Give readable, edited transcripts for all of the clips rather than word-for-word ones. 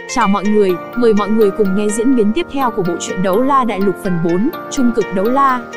Chào mọi người, mời mọi người cùng nghe diễn biến tiếp theo của bộ truyện Đấu La Đại Lục phần 4, Trung cực đấu la.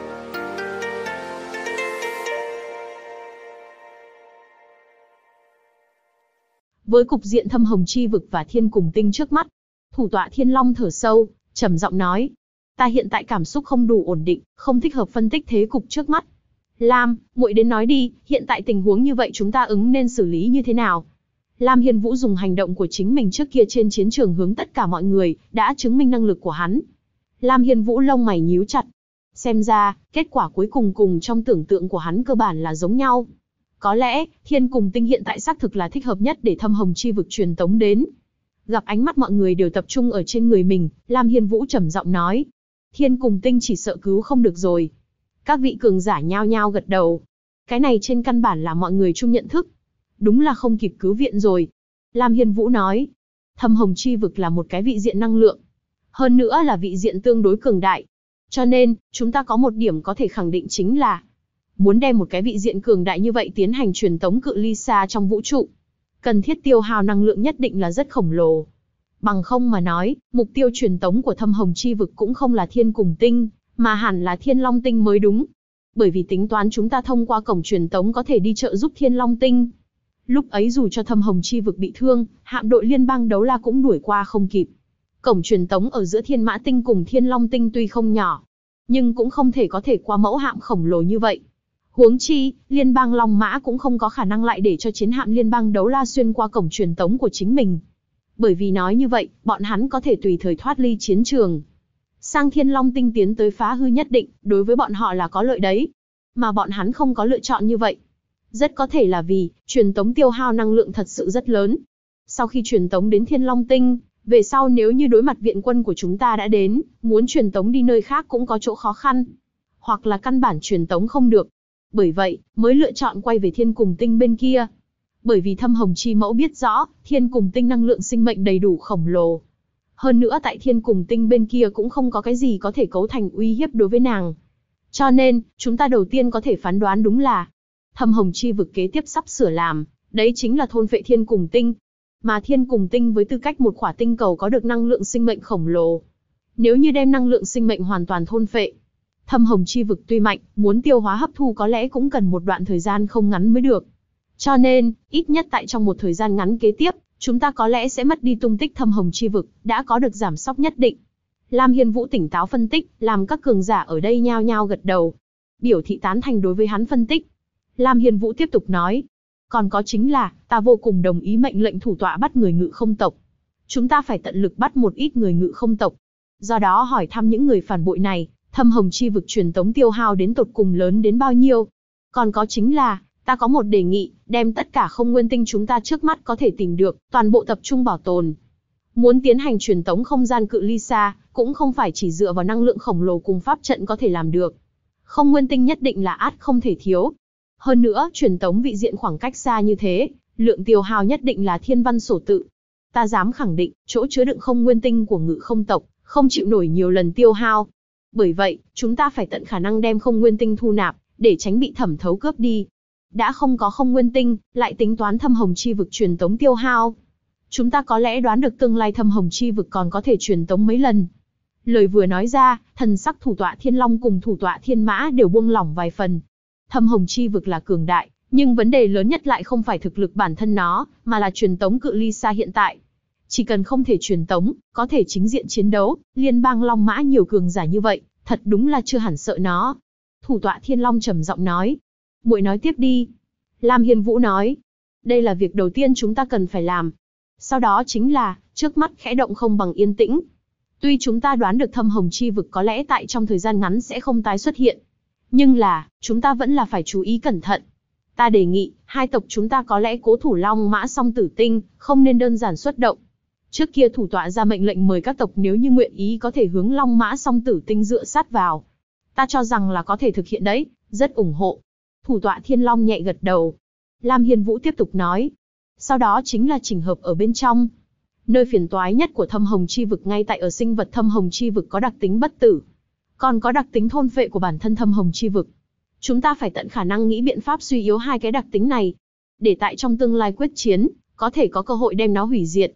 Với cục diện Thâm Hồng Chi Vực và Thiên Cùng Tinh trước mắt, thủ tọa Thiên Long thở sâu, trầm giọng nói: "Ta hiện tại cảm xúc không đủ ổn định, không thích hợp phân tích thế cục trước mắt. Lam, muội đến nói đi, hiện tại tình huống như vậy chúng ta nên xử lý như thế nào?" Lam Hiên Vũ dùng hành động của chính mình trước kia trên chiến trường hướng tất cả mọi người, đã chứng minh năng lực của hắn. Lam Hiên Vũ lông mày nhíu chặt. Xem ra, kết quả cuối cùng trong tưởng tượng của hắn cơ bản là giống nhau. Có lẽ, Thiên Cùng Tinh hiện tại xác thực là thích hợp nhất để Thâm Hồng Chi Vực truyền tống đến. Gặp ánh mắt mọi người đều tập trung ở trên người mình, Lam Hiên Vũ trầm giọng nói: "Thiên Cùng Tinh chỉ sợ cứu không được rồi." Các vị cường giả nhao nhao gật đầu. Cái này trên căn bản là mọi người chung nhận thức. Đúng là không kịp cứu viện rồi. Lam Hiên Vũ nói: Thâm Hồng Chi Vực là một cái vị diện năng lượng. Hơn nữa là vị diện tương đối cường đại. Cho nên, chúng ta có một điểm có thể khẳng định chính là muốn đem một cái vị diện cường đại như vậy tiến hành truyền tống cự ly xa trong vũ trụ, cần thiết tiêu hao năng lượng nhất định là rất khổng lồ. Bằng không mà nói, mục tiêu truyền tống của Thâm Hồng Chi Vực cũng không là Thiên Cùng Tinh, mà hẳn là Thiên Long Tinh mới đúng. Bởi vì tính toán chúng ta thông qua cổng truyền tống có thể đi trợ giúp Thiên Long Tinh. Lúc ấy dù cho Thâm Hồng Chi Vực bị thương, hạm đội liên bang đấu la cũng đuổi qua không kịp. Cổng truyền tống ở giữa Thiên Mã Tinh cùng Thiên Long Tinh tuy không nhỏ, nhưng cũng không thể có thể qua mẫu hạm khổng lồ như vậy. Huống chi, liên bang Long Mã cũng không có khả năng lại để cho chiến hạm liên bang đấu la xuyên qua cổng truyền tống của chính mình. Bởi vì nói như vậy, bọn hắn có thể tùy thời thoát ly chiến trường. Sang Thiên Long Tinh tiến tới phá hư nhất định, đối với bọn họ là có lợi đấy. Mà bọn hắn không có lựa chọn như vậy. Rất có thể là vì, truyền tống tiêu hao năng lượng thật sự rất lớn. Sau khi truyền tống đến Thiên Long Tinh, về sau nếu như đối mặt viện quân của chúng ta đã đến, muốn truyền tống đi nơi khác cũng có chỗ khó khăn. Hoặc là căn bản truyền tống không được. Bởi vậy, mới lựa chọn quay về Thiên Cùng Tinh bên kia. Bởi vì Thâm Hồng Chi Mẫu biết rõ, Thiên Cùng Tinh năng lượng sinh mệnh đầy đủ khổng lồ. Hơn nữa tại Thiên Cùng Tinh bên kia cũng không có cái gì có thể cấu thành uy hiếp đối với nàng. Cho nên, chúng ta đầu tiên có thể phán đoán đúng là Thâm Hồng Chi Vực kế tiếp sắp sửa làm, đấy chính là thôn phệ Thiên Cùng Tinh. Mà Thiên Cùng Tinh với tư cách một khỏa tinh cầu có được năng lượng sinh mệnh khổng lồ. Nếu như đem năng lượng sinh mệnh hoàn toàn thôn phệ, Thâm Hồng Chi Vực tuy mạnh, muốn tiêu hóa hấp thu có lẽ cũng cần một đoạn thời gian không ngắn mới được. Cho nên, ít nhất tại trong một thời gian ngắn kế tiếp, chúng ta có lẽ sẽ mất đi tung tích Thâm Hồng Chi Vực, đã có được giảm sóc nhất định. Lam Hiên Vũ tỉnh táo phân tích, làm các cường giả ở đây nhao nhao gật đầu, biểu thị tán thành đối với hắn phân tích. Lam Hiên Vũ tiếp tục nói: còn có chính là, ta vô cùng đồng ý mệnh lệnh thủ tọa bắt người Ngự Không tộc. Chúng ta phải tận lực bắt một ít người Ngự Không tộc. Do đó hỏi thăm những người phản bội này, Thâm Hồng Chi Vực truyền tống tiêu hao đến tột cùng lớn đến bao nhiêu. Còn có chính là, ta có một đề nghị, đem tất cả không nguyên tinh chúng ta trước mắt có thể tìm được, toàn bộ tập trung bảo tồn. Muốn tiến hành truyền tống không gian cự ly xa, cũng không phải chỉ dựa vào năng lượng khổng lồ cùng pháp trận có thể làm được. Không nguyên tinh nhất định là ắt không thể thiếu. Hơn nữa, truyền tống vị diện khoảng cách xa như thế, lượng tiêu hao nhất định là thiên văn sổ tự. Ta dám khẳng định, chỗ chứa đựng không nguyên tinh của Ngự Không tộc, không chịu nổi nhiều lần tiêu hao. Bởi vậy, chúng ta phải tận khả năng đem không nguyên tinh thu nạp, để tránh bị thẩm thấu cướp đi. Đã không có không nguyên tinh, lại tính toán Thâm Hồng Chi Vực truyền tống tiêu hao. Chúng ta có lẽ đoán được tương lai Thâm Hồng Chi Vực còn có thể truyền tống mấy lần. Lời vừa nói ra, thần sắc thủ tọa Thiên Long cùng thủ tọa Thiên Mã đều buông lỏng vài phần. Thâm Hồng Chi Vực là cường đại, nhưng vấn đề lớn nhất lại không phải thực lực bản thân nó, mà là truyền tống cự ly xa hiện tại. Chỉ cần không thể truyền tống, có thể chính diện chiến đấu, liên bang Long Mã nhiều cường giả như vậy, thật đúng là chưa hẳn sợ nó. Thủ tọa Thiên Long trầm giọng nói: muội nói tiếp đi. Lam Hiên Vũ nói: đây là việc đầu tiên chúng ta cần phải làm. Sau đó chính là, trước mắt khẽ động không bằng yên tĩnh. Tuy chúng ta đoán được Thâm Hồng Chi Vực có lẽ tại trong thời gian ngắn sẽ không tái xuất hiện. Nhưng là, chúng ta vẫn là phải chú ý cẩn thận. Ta đề nghị, hai tộc chúng ta có lẽ cố thủ Long Mã Song Tử Tinh, không nên đơn giản xuất động. Trước kia thủ tọa ra mệnh lệnh mời các tộc nếu như nguyện ý có thể hướng Long Mã Song Tử Tinh dựa sát vào. Ta cho rằng là có thể thực hiện đấy, rất ủng hộ. Thủ tọa Thiên Long nhẹ gật đầu. Lam Hiên Vũ tiếp tục nói: sau đó chính là chỉnh hợp ở bên trong. Nơi phiền toái nhất của Thâm Hồng Chi Vực ngay tại ở sinh vật Thâm Hồng Chi Vực có đặc tính bất tử. Còn có đặc tính thôn phệ của bản thân Thâm Hồng Chi Vực. Chúng ta phải tận khả năng nghĩ biện pháp suy yếu hai cái đặc tính này. Để tại trong tương lai quyết chiến, có thể có cơ hội đem nó hủy diệt.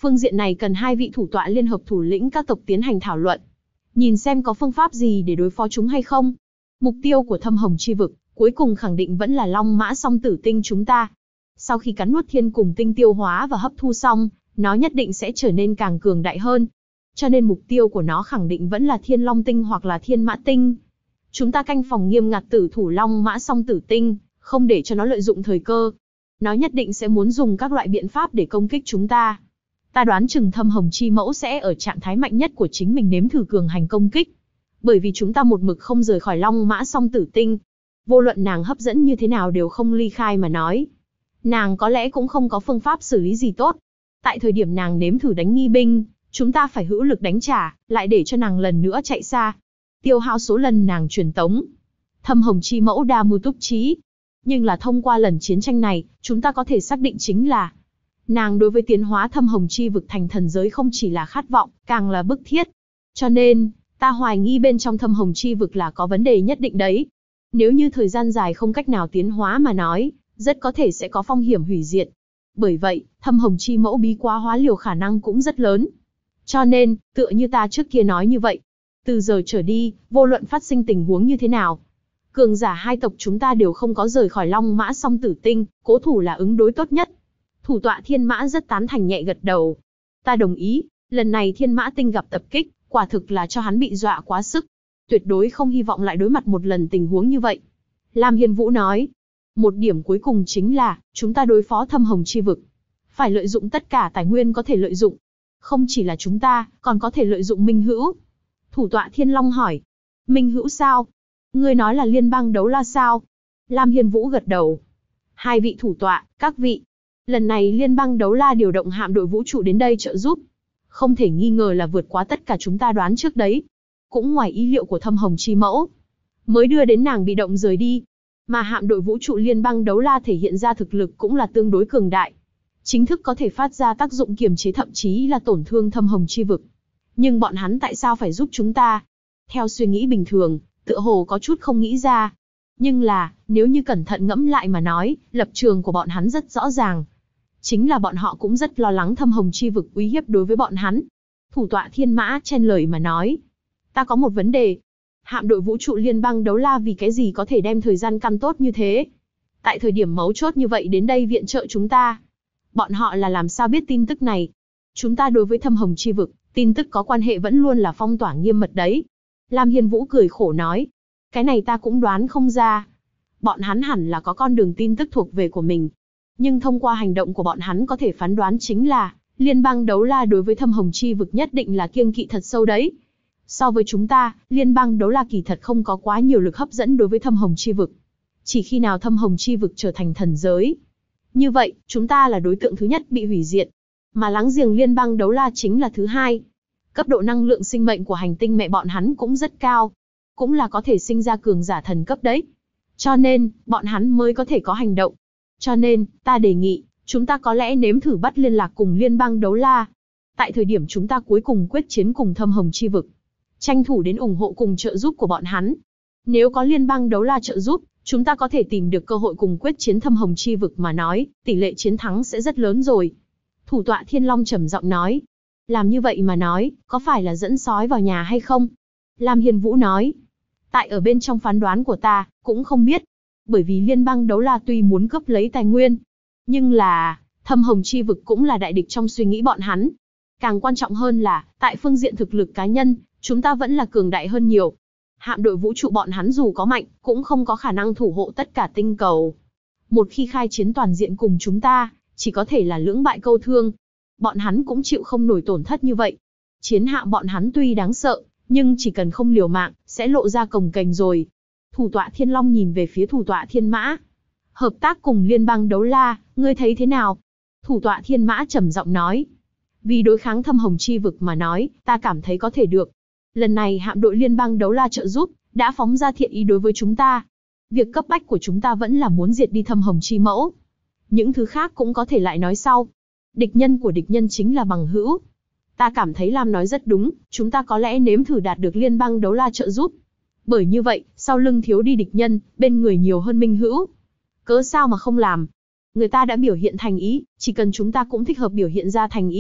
Phương diện này cần hai vị thủ tọa liên hợp thủ lĩnh các tộc tiến hành thảo luận. Nhìn xem có phương pháp gì để đối phó chúng hay không. Mục tiêu của thâm hồng chi vực, cuối cùng khẳng định vẫn là Long Mã Song Tử Tinh chúng ta. Sau khi cắn nuốt thiên cùng tinh tiêu hóa và hấp thu xong, nó nhất định sẽ trở nên càng cường đại hơn. Cho nên mục tiêu của nó khẳng định vẫn là Thiên Long Tinh hoặc là Thiên Mã Tinh. Chúng ta canh phòng nghiêm ngặt tử thủ Long Mã Song Tử Tinh, không để cho nó lợi dụng thời cơ. Nó nhất định sẽ muốn dùng các loại biện pháp để công kích chúng ta. Ta đoán chừng thâm hồng chi mẫu sẽ ở trạng thái mạnh nhất của chính mình nếm thử cường hành công kích. Bởi vì chúng ta một mực không rời khỏi Long Mã Song Tử Tinh. Vô luận nàng hấp dẫn như thế nào đều không ly khai mà nói. Nàng có lẽ cũng không có phương pháp xử lý gì tốt. Tại thời điểm nàng nếm thử đánh nghi binh, chúng ta phải hữu lực đánh trả, lại để cho nàng lần nữa chạy xa. Tiêu hao số lần nàng truyền tống. Thâm hồng chi mẫu đa mưu túc trí. Nhưng là thông qua lần chiến tranh này, chúng ta có thể xác định chính là nàng đối với tiến hóa thâm hồng chi vực thành thần giới không chỉ là khát vọng, càng là bức thiết. Cho nên, ta hoài nghi bên trong thâm hồng chi vực là có vấn đề nhất định đấy. Nếu như thời gian dài không cách nào tiến hóa mà nói, rất có thể sẽ có phong hiểm hủy diệt. Bởi vậy, thâm hồng chi mẫu bí quá hóa liều khả năng cũng rất lớn. Cho nên, tựa như ta trước kia nói như vậy, từ giờ trở đi, vô luận phát sinh tình huống như thế nào, cường giả hai tộc chúng ta đều không có rời khỏi Long Mã Song Tử Tinh, cố thủ là ứng đối tốt nhất. Thủ tọa Thiên Mã rất tán thành nhẹ gật đầu. Ta đồng ý, lần này Thiên Mã Tinh gặp tập kích, quả thực là cho hắn bị dọa quá sức. Tuyệt đối không hy vọng lại đối mặt một lần tình huống như vậy. Lam Hiên Vũ nói, một điểm cuối cùng chính là, chúng ta đối phó thâm hồng chi vực. Phải lợi dụng tất cả tài nguyên có thể lợi dụng. Không chỉ là chúng ta, còn có thể lợi dụng Minh Hữu. Thủ tọa Thiên Long hỏi, Minh Hữu sao? Ngươi nói là liên bang đấu la sao? Lam Hiên Vũ gật đầu. Hai vị thủ tọa, các vị. Lần này liên bang đấu la điều động hạm đội vũ trụ đến đây trợ giúp. Không thể nghi ngờ là vượt quá tất cả chúng ta đoán trước đấy. Cũng ngoài ý liệu của thâm hồng chi mẫu. Mới đưa đến nàng bị động rời đi. Mà hạm đội vũ trụ liên bang đấu la thể hiện ra thực lực cũng là tương đối cường đại. Chính thức có thể phát ra tác dụng kiềm chế thậm chí là tổn thương thâm hồng chi vực. Nhưng bọn hắn tại sao phải giúp chúng ta? Theo suy nghĩ bình thường, tựa hồ có chút không nghĩ ra. Nhưng là, nếu như cẩn thận ngẫm lại mà nói, lập trường của bọn hắn rất rõ ràng. Chính là bọn họ cũng rất lo lắng thâm hồng chi vực uy hiếp đối với bọn hắn. Thủ tọa Thiên Mã chen lời mà nói. Ta có một vấn đề. Hạm đội vũ trụ liên bang đấu la vì cái gì có thể đem thời gian căn tốt như thế? Tại thời điểm mấu chốt như vậy đến đây viện trợ chúng ta. Bọn họ là làm sao biết tin tức này? Chúng ta đối với thâm hồng chi vực, tin tức có quan hệ vẫn luôn là phong tỏa nghiêm mật đấy. Lam Hiên Vũ cười khổ nói. Cái này ta cũng đoán không ra. Bọn hắn hẳn là có con đường tin tức thuộc về của mình. Nhưng thông qua hành động của bọn hắn có thể phán đoán chính là, liên bang đấu la đối với thâm hồng chi vực nhất định là kiêng kỵ thật sâu đấy. So với chúng ta, liên bang đấu la kỳ thật không có quá nhiều lực hấp dẫn đối với thâm hồng chi vực. Chỉ khi nào thâm hồng chi vực trở thành thần giới. Như vậy, chúng ta là đối tượng thứ nhất bị hủy diệt. Mà láng giềng liên bang đấu la chính là thứ hai. Cấp độ năng lượng sinh mệnh của hành tinh mẹ bọn hắn cũng rất cao. Cũng là có thể sinh ra cường giả thần cấp đấy. Cho nên, bọn hắn mới có thể có hành động. Cho nên, ta đề nghị, chúng ta có lẽ nếm thử bắt liên lạc cùng liên bang đấu la. Tại thời điểm chúng ta cuối cùng quyết chiến cùng thâm hồng chi vực. Tranh thủ đến ủng hộ cùng trợ giúp của bọn hắn. Nếu có liên bang đấu la trợ giúp, chúng ta có thể tìm được cơ hội cùng quyết chiến thâm hồng chi vực mà nói, tỷ lệ chiến thắng sẽ rất lớn rồi. Thủ tọa Thiên Long trầm giọng nói. Làm như vậy mà nói, có phải là dẫn sói vào nhà hay không? Lam Hiên Vũ nói. Tại ở bên trong phán đoán của ta, cũng không biết. Bởi vì liên bang đấu la tuy muốn cướp lấy tài nguyên, nhưng là, thâm hồng chi vực cũng là đại địch trong suy nghĩ bọn hắn. Càng quan trọng hơn là, tại phương diện thực lực cá nhân, chúng ta vẫn là cường đại hơn nhiều. Hạm đội vũ trụ bọn hắn dù có mạnh, cũng không có khả năng thủ hộ tất cả tinh cầu. Một khi khai chiến toàn diện cùng chúng ta, chỉ có thể là lưỡng bại câu thương. Bọn hắn cũng chịu không nổi tổn thất như vậy. Chiến hạm bọn hắn tuy đáng sợ, nhưng chỉ cần không liều mạng, sẽ lộ ra cồng kềnh rồi. Thủ tọa Thiên Long nhìn về phía thủ tọa Thiên Mã. Hợp tác cùng liên bang đấu la, ngươi thấy thế nào? Thủ tọa Thiên Mã trầm giọng nói. Vì đối kháng thâm hồng chi vực mà nói, ta cảm thấy có thể được. Lần này hạm đội liên bang đấu la trợ giúp, đã phóng ra thiện ý đối với chúng ta. Việc cấp bách của chúng ta vẫn là muốn diệt đi thâm hồng chi mẫu. Những thứ khác cũng có thể lại nói sau. Địch nhân của địch nhân chính là bằng hữu. Ta cảm thấy Lam nói rất đúng, chúng ta có lẽ nếm thử đạt được liên bang đấu la trợ giúp. Bởi như vậy, sau lưng thiếu đi địch nhân, bên người nhiều hơn minh hữu. Cớ sao mà không làm? Người ta đã biểu hiện thành ý, chỉ cần chúng ta cũng thích hợp biểu hiện ra thành ý.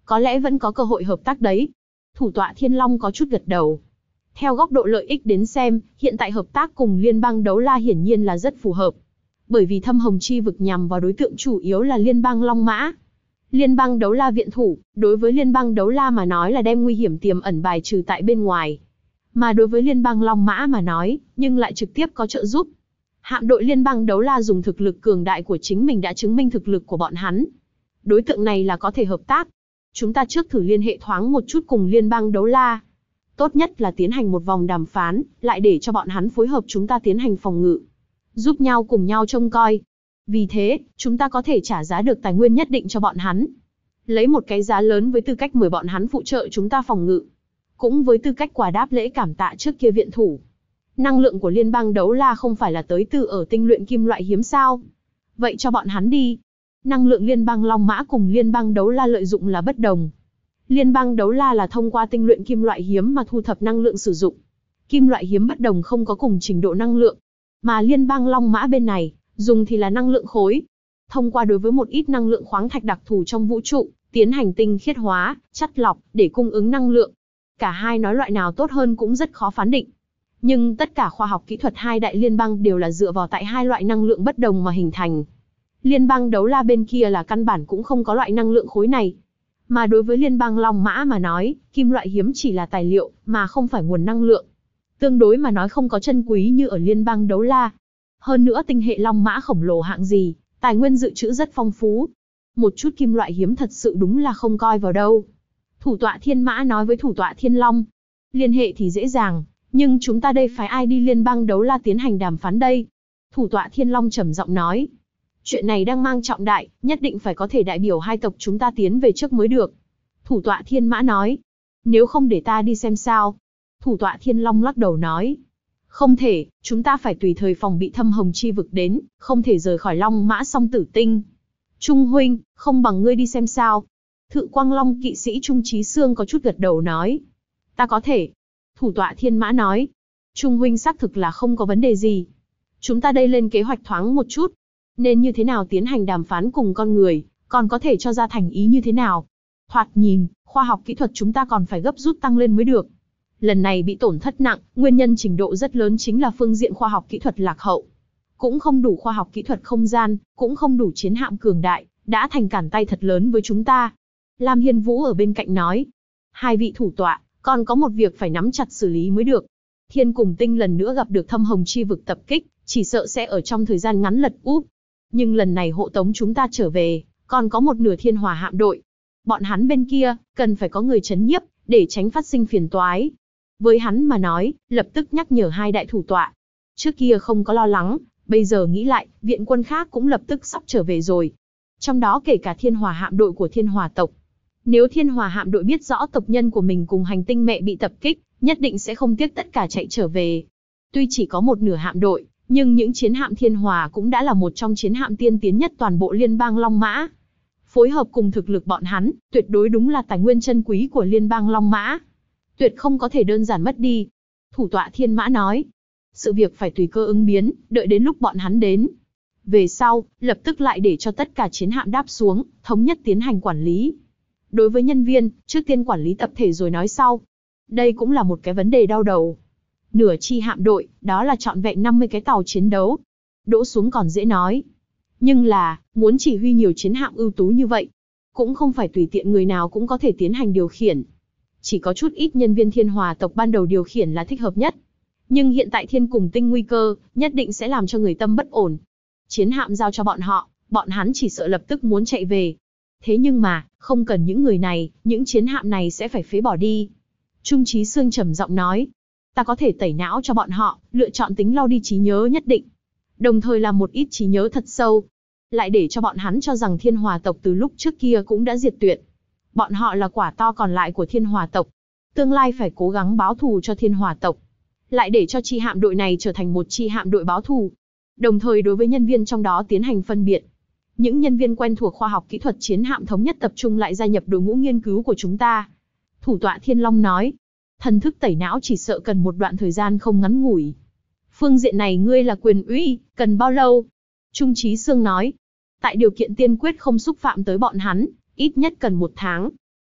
Có lẽ vẫn có cơ hội hợp tác đấy. Thủ tọa Thiên Long có chút gật đầu. Theo góc độ lợi ích đến xem, hiện tại hợp tác cùng Liên bang Đấu La hiển nhiên là rất phù hợp. Bởi vì thâm hồng chi vực nhằm vào đối tượng chủ yếu là Liên bang Long Mã. Liên bang Đấu La viện thủ, đối với Liên bang Đấu La mà nói là đem nguy hiểm tiềm ẩn bài trừ tại bên ngoài. Mà đối với Liên bang Long Mã mà nói, nhưng lại trực tiếp có trợ giúp. Hạm đội Liên bang Đấu La dùng thực lực cường đại của chính mình đã chứng minh thực lực của bọn hắn. Đối tượng này là có thể hợp tác. Chúng ta trước thử liên hệ thoáng một chút cùng Liên bang Đấu La. Tốt nhất là tiến hành một vòng đàm phán, lại để cho bọn hắn phối hợp chúng ta tiến hành phòng ngự. Giúp nhau cùng nhau trông coi. Vì thế, chúng ta có thể trả giá được tài nguyên nhất định cho bọn hắn. Lấy một cái giá lớn với tư cách mời bọn hắn phụ trợ chúng ta phòng ngự. Cũng với tư cách quà đáp lễ cảm tạ trước kia viện thủ. Năng lượng của Liên bang Đấu La không phải là tới từ ở tinh luyện kim loại hiếm sao? Vậy cho bọn hắn đi. Năng lượng Liên bang Long Mã cùng Liên bang Đấu La lợi dụng là bất đồng. Liên bang Đấu La là thông qua tinh luyện kim loại hiếm mà thu thập năng lượng sử dụng. Kim loại hiếm bất đồng không có cùng trình độ năng lượng. Mà Liên bang Long Mã bên này, dùng thì là năng lượng khối. Thông qua đối với một ít năng lượng khoáng thạch đặc thù trong vũ trụ, tiến hành tinh khiết hóa, chắt lọc, để cung ứng năng lượng. Cả hai nói loại nào tốt hơn cũng rất khó phán định. Nhưng tất cả khoa học kỹ thuật hai đại liên bang đều là dựa vào tại hai loại năng lượng bất đồng mà hình thành. Liên bang Đấu La bên kia là căn bản cũng không có loại năng lượng khối này. Mà đối với Liên bang Long Mã mà nói, kim loại hiếm chỉ là tài liệu, mà không phải nguồn năng lượng. Tương đối mà nói không có chân quý như ở Liên bang Đấu La. Hơn nữa tinh hệ Long Mã khổng lồ hạng gì, tài nguyên dự trữ rất phong phú. Một chút kim loại hiếm thật sự đúng là không coi vào đâu. Thủ tọa Thiên Mã nói với thủ tọa Thiên Long. Liên hệ thì dễ dàng, nhưng chúng ta đây phái ai đi Liên bang Đấu La tiến hành đàm phán đây? Thủ tọa Thiên Long trầm giọng nói. Chuyện này đang mang trọng đại, nhất định phải có thể đại biểu hai tộc chúng ta tiến về trước mới được. Thủ tọa Thiên Mã nói. Nếu không để ta đi xem sao? Thủ tọa Thiên Long lắc đầu nói. Không thể, chúng ta phải tùy thời phòng bị thâm hồng chi vực đến, không thể rời khỏi Long Mã Song Tử Tinh. Trung huynh, không bằng ngươi đi xem sao? Thự Quang Long kỵ sĩ Trung Chí Xương có chút gật đầu nói. Ta có thể. Thủ tọa Thiên Mã nói. Trung huynh xác thực là không có vấn đề gì. Chúng ta đây lên kế hoạch thoáng một chút. Nên như thế nào tiến hành đàm phán cùng con người, còn có thể cho ra thành ý như thế nào. Thoạt nhìn, khoa học kỹ thuật chúng ta còn phải gấp rút tăng lên mới được. Lần này bị tổn thất nặng, nguyên nhân trình độ rất lớn chính là phương diện khoa học kỹ thuật lạc hậu. Cũng không đủ khoa học kỹ thuật không gian, cũng không đủ chiến hạm cường đại, đã thành cản tay thật lớn với chúng ta. Lam Hiên Vũ ở bên cạnh nói. Hai vị thủ tọa, còn có một việc phải nắm chặt xử lý mới được. Thiên Cùng Tinh lần nữa gặp được thâm hồng chi vực tập kích, chỉ sợ sẽ ở trong thời gian ngắn lật úp. Nhưng lần này hộ tống chúng ta trở về, còn có một nửa Thiên Hỏa hạm đội. Bọn hắn bên kia, cần phải có người trấn nhiếp, để tránh phát sinh phiền toái. Với hắn mà nói, lập tức nhắc nhở hai đại thủ tọa. Trước kia không có lo lắng, bây giờ nghĩ lại, viện quân khác cũng lập tức sắp trở về rồi. Trong đó kể cả Thiên Hỏa hạm đội của Thiên Hỏa tộc. Nếu Thiên Hỏa hạm đội biết rõ tộc nhân của mình cùng hành tinh mẹ bị tập kích, nhất định sẽ không tiếc tất cả chạy trở về. Tuy chỉ có một nửa hạm đội, nhưng những chiến hạm Thiên Hỏa cũng đã là một trong chiến hạm tiên tiến nhất toàn bộ liên bang Long Mã. Phối hợp cùng thực lực bọn hắn, tuyệt đối đúng là tài nguyên chân quý của liên bang Long Mã. Tuyệt không có thể đơn giản mất đi. Thủ tọa Thiên Mã nói. Sự việc phải tùy cơ ứng biến, đợi đến lúc bọn hắn đến. Về sau, lập tức lại để cho tất cả chiến hạm đáp xuống, thống nhất tiến hành quản lý. Đối với nhân viên, trước tiên quản lý tập thể rồi nói sau. Đây cũng là một cái vấn đề đau đầu. Nửa chi hạm đội, đó là trọn vẹn 50 cái tàu chiến đấu. Đỗ xuống còn dễ nói. Nhưng là, muốn chỉ huy nhiều chiến hạm ưu tú như vậy, cũng không phải tùy tiện người nào cũng có thể tiến hành điều khiển. Chỉ có chút ít nhân viên Thiên Hỏa tộc ban đầu điều khiển là thích hợp nhất. Nhưng hiện tại Thiên Cùng Tinh nguy cơ, nhất định sẽ làm cho người tâm bất ổn. Chiến hạm giao cho bọn họ, bọn hắn chỉ sợ lập tức muốn chạy về. Thế nhưng mà, không cần những người này, những chiến hạm này sẽ phải phế bỏ đi. Trung Chí Xương trầm giọng nói. Ta có thể tẩy não cho bọn họ, lựa chọn tính lau đi trí nhớ nhất định. Đồng thời làm một ít trí nhớ thật sâu. Lại để cho bọn hắn cho rằng Thiên Hỏa tộc từ lúc trước kia cũng đã diệt tuyệt. Bọn họ là quả to còn lại của Thiên Hỏa tộc. Tương lai phải cố gắng báo thù cho Thiên Hỏa tộc. Lại để cho chi hạm đội này trở thành một chi hạm đội báo thù. Đồng thời đối với nhân viên trong đó tiến hành phân biệt. Những nhân viên quen thuộc khoa học kỹ thuật chiến hạm thống nhất tập trung lại gia nhập đội ngũ nghiên cứu của chúng ta. Thủ tọa Thiên Long nói. Thần thức tẩy não chỉ sợ cần một đoạn thời gian không ngắn ngủi. Phương diện này ngươi là quyền uy, cần bao lâu? Trung Chí Xương nói. Tại điều kiện tiên quyết không xúc phạm tới bọn hắn, ít nhất cần 1 tháng.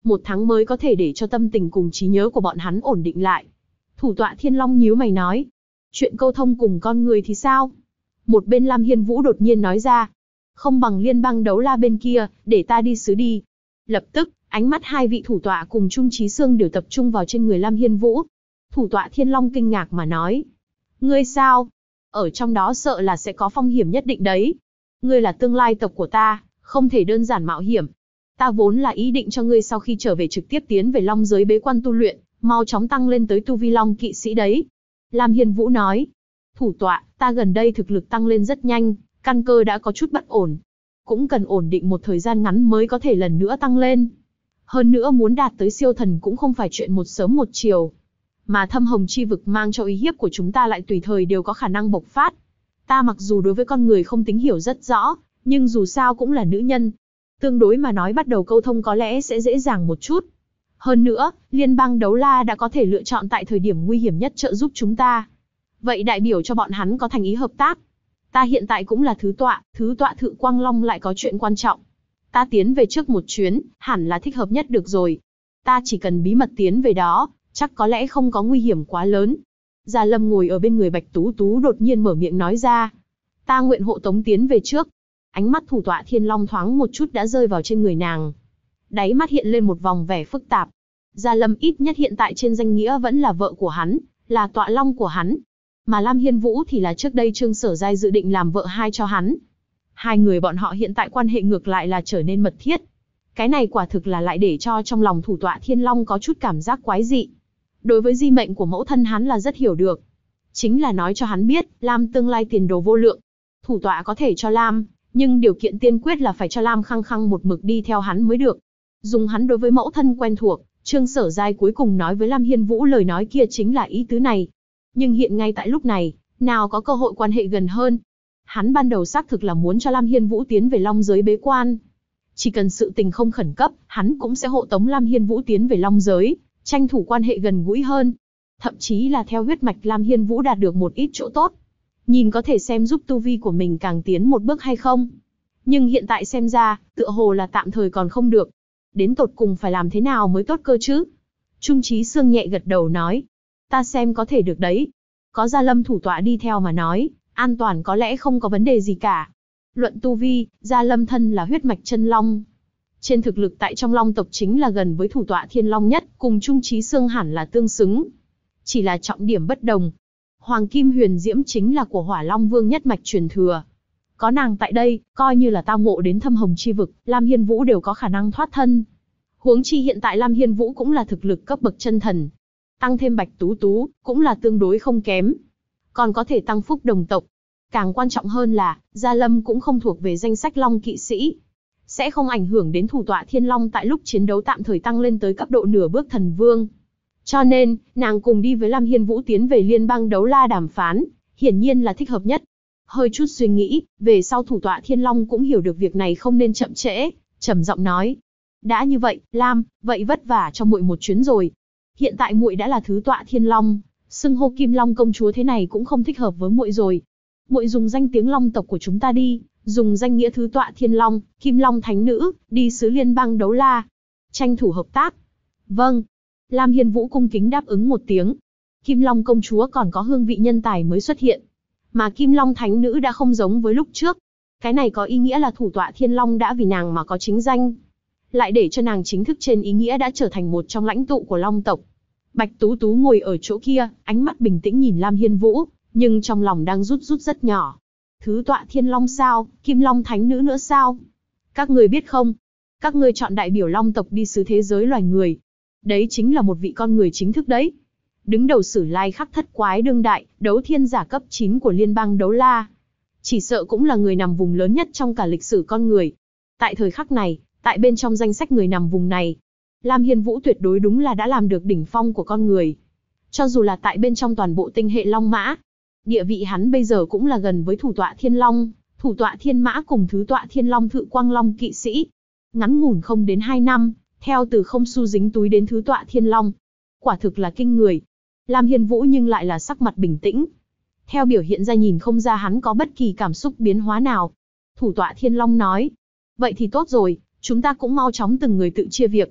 1 tháng mới có thể để cho tâm tình cùng trí nhớ của bọn hắn ổn định lại. Thủ tọa Thiên Long nhíu mày nói. Chuyện câu thông cùng con người thì sao? Một bên Lam Hiên Vũ đột nhiên nói ra. Không bằng liên bang đấu la bên kia, để ta đi xứ đi. Lập tức, ánh mắt hai vị thủ tọa cùng Trung Chí Xương đều tập trung vào trên người Lam Hiên Vũ. Thủ tọa Thiên Long kinh ngạc mà nói. Ngươi sao? Ở trong đó sợ là sẽ có phong hiểm nhất định đấy. Ngươi là tương lai tộc của ta, không thể đơn giản mạo hiểm. Ta vốn là ý định cho ngươi sau khi trở về trực tiếp tiến về Long giới bế quan tu luyện, mau chóng tăng lên tới tu vi Long kỵ sĩ đấy. Lam Hiên Vũ nói. Thủ tọa, ta gần đây thực lực tăng lên rất nhanh, căn cơ đã có chút bất ổn. Cũng cần ổn định một thời gian ngắn mới có thể lần nữa tăng lên. Hơn nữa muốn đạt tới siêu thần cũng không phải chuyện một sớm một chiều. Mà thâm hồng chi vực mang cho uy hiếp của chúng ta lại tùy thời đều có khả năng bộc phát. Ta mặc dù đối với con người không tính hiểu rất rõ, nhưng dù sao cũng là nữ nhân. Tương đối mà nói bắt đầu câu thông có lẽ sẽ dễ dàng một chút. Hơn nữa, liên bang đấu la đã có thể lựa chọn tại thời điểm nguy hiểm nhất trợ giúp chúng ta. Vậy đại biểu cho bọn hắn có thành ý hợp tác. Ta hiện tại cũng là thứ tọa Thự Quang Long lại có chuyện quan trọng. Ta tiến về trước một chuyến, hẳn là thích hợp nhất được rồi. Ta chỉ cần bí mật tiến về đó, chắc có lẽ không có nguy hiểm quá lớn. Gia Lâm ngồi ở bên người Bạch Tú Tú đột nhiên mở miệng nói ra. Ta nguyện hộ tống tiến về trước. Ánh mắt thủ tọa Thiên Long thoáng một chút đã rơi vào trên người nàng. Đáy mắt hiện lên một vòng vẻ phức tạp. Gia Lâm ít nhất hiện tại trên danh nghĩa vẫn là vợ của hắn, là tọa long của hắn. Mà Lam Hiên Vũ thì là trước đây Trương Sở Giai dự định làm vợ hai cho hắn. Hai người bọn họ hiện tại quan hệ ngược lại là trở nên mật thiết. Cái này quả thực là lại để cho trong lòng thủ tọa Thiên Long có chút cảm giác quái dị. Đối với di mệnh của mẫu thân hắn là rất hiểu được. Chính là nói cho hắn biết, Lam tương lai tiền đồ vô lượng. Thủ tọa có thể cho Lam, nhưng điều kiện tiên quyết là phải cho Lam khăng khăng một mực đi theo hắn mới được. Dùng hắn đối với mẫu thân quen thuộc, Trương Sở Giai cuối cùng nói với Lam Hiên Vũ lời nói kia chính là ý tứ này. Nhưng hiện ngay tại lúc này, nào có cơ hội quan hệ gần hơn. Hắn ban đầu xác thực là muốn cho Lam Hiên Vũ tiến về Long giới bế quan. Chỉ cần sự tình không khẩn cấp, hắn cũng sẽ hộ tống Lam Hiên Vũ tiến về Long giới, tranh thủ quan hệ gần gũi hơn. Thậm chí là theo huyết mạch Lam Hiên Vũ đạt được một ít chỗ tốt. Nhìn có thể xem giúp tu vi của mình càng tiến một bước hay không. Nhưng hiện tại xem ra, tựa hồ là tạm thời còn không được. Đến tột cùng phải làm thế nào mới tốt cơ chứ? Trung Chí Xương nhẹ gật đầu nói. Ta xem có thể được đấy. Có Gia Lâm thủ tọa đi theo mà nói, an toàn có lẽ không có vấn đề gì cả. Luận tu vi, Gia Lâm thân là huyết mạch chân long. Trên thực lực tại trong long tộc chính là gần với thủ tọa Thiên Long nhất, cùng Trung Chí Xương hẳn là tương xứng. Chỉ là trọng điểm bất đồng. Hoàng Kim Huyền Diễm chính là của Hỏa Long Vương nhất mạch truyền thừa. Có nàng tại đây, coi như là tao ngộ đến thâm hồng chi vực, Lam Hiên Vũ đều có khả năng thoát thân. Huống chi hiện tại Lam Hiên Vũ cũng là thực lực cấp bậc chân thần. Tăng thêm Bạch Tú Tú, cũng là tương đối không kém. Còn có thể tăng phúc đồng tộc. Càng quan trọng hơn là, Gia Lâm cũng không thuộc về danh sách Long kỵ sĩ. Sẽ không ảnh hưởng đến thủ tọa Thiên Long tại lúc chiến đấu tạm thời tăng lên tới cấp độ nửa bước thần vương. Cho nên, nàng cùng đi với Lam Hiên Vũ tiến về liên bang đấu la đàm phán, hiển nhiên là thích hợp nhất. Hơi chút suy nghĩ, về sau thủ tọa Thiên Long cũng hiểu được việc này không nên chậm trễ, trầm giọng nói. Đã như vậy, Lam, vậy vất vả cho muội một chuyến rồi. Hiện tại muội đã là thứ tọa Thiên Long, xưng hô Kim Long công chúa thế này cũng không thích hợp với muội rồi. Muội dùng danh tiếng Long tộc của chúng ta đi, dùng danh nghĩa thứ tọa Thiên Long, Kim Long thánh nữ, đi xứ liên bang đấu la. Tranh thủ hợp tác. Vâng. Lam Hiên Vũ cung kính đáp ứng một tiếng. Kim Long công chúa còn có hương vị nhân tài mới xuất hiện. Mà Kim Long thánh nữ đã không giống với lúc trước. Cái này có ý nghĩa là thủ tọa Thiên Long đã vì nàng mà có chính danh. Lại để cho nàng chính thức trên ý nghĩa đã trở thành một trong lãnh tụ của Long tộc. Bạch Tú Tú ngồi ở chỗ kia, ánh mắt bình tĩnh nhìn Lam Hiên Vũ, nhưng trong lòng đang rút rất nhỏ. Thứ tọa Thiên Long sao, Kim Long thánh nữ nữa sao? Các người biết không? Các ngươi chọn đại biểu Long tộc đi xứ thế giới loài người. Đấy chính là một vị con người chính thức đấy. Đứng đầu Sử Lai Khắc thất quái đương đại, đấu thiên giả cấp 9 của liên bang đấu la. Chỉ sợ cũng là người nằm vùng lớn nhất trong cả lịch sử con người. Tại thời khắc này, tại bên trong danh sách người nằm vùng này, Lam Hiên Vũ tuyệt đối đúng là đã làm được đỉnh phong của con người. Cho dù là tại bên trong toàn bộ tinh hệ Long Mã, địa vị hắn bây giờ cũng là gần với thủ tọa Thiên Long, thủ tọa Thiên Mã cùng thứ tọa Thiên Long Thự Quang Long kỵ sĩ. Ngắn ngủn không đến 2 năm, theo từ không xu dính túi đến thứ tọa Thiên Long. Quả thực là kinh người. Lam Hiên Vũ nhưng lại là sắc mặt bình tĩnh. Theo biểu hiện ra nhìn không ra hắn có bất kỳ cảm xúc biến hóa nào. Thủ tọa Thiên Long nói. Vậy thì tốt rồi, chúng ta cũng mau chóng từng người tự chia việc.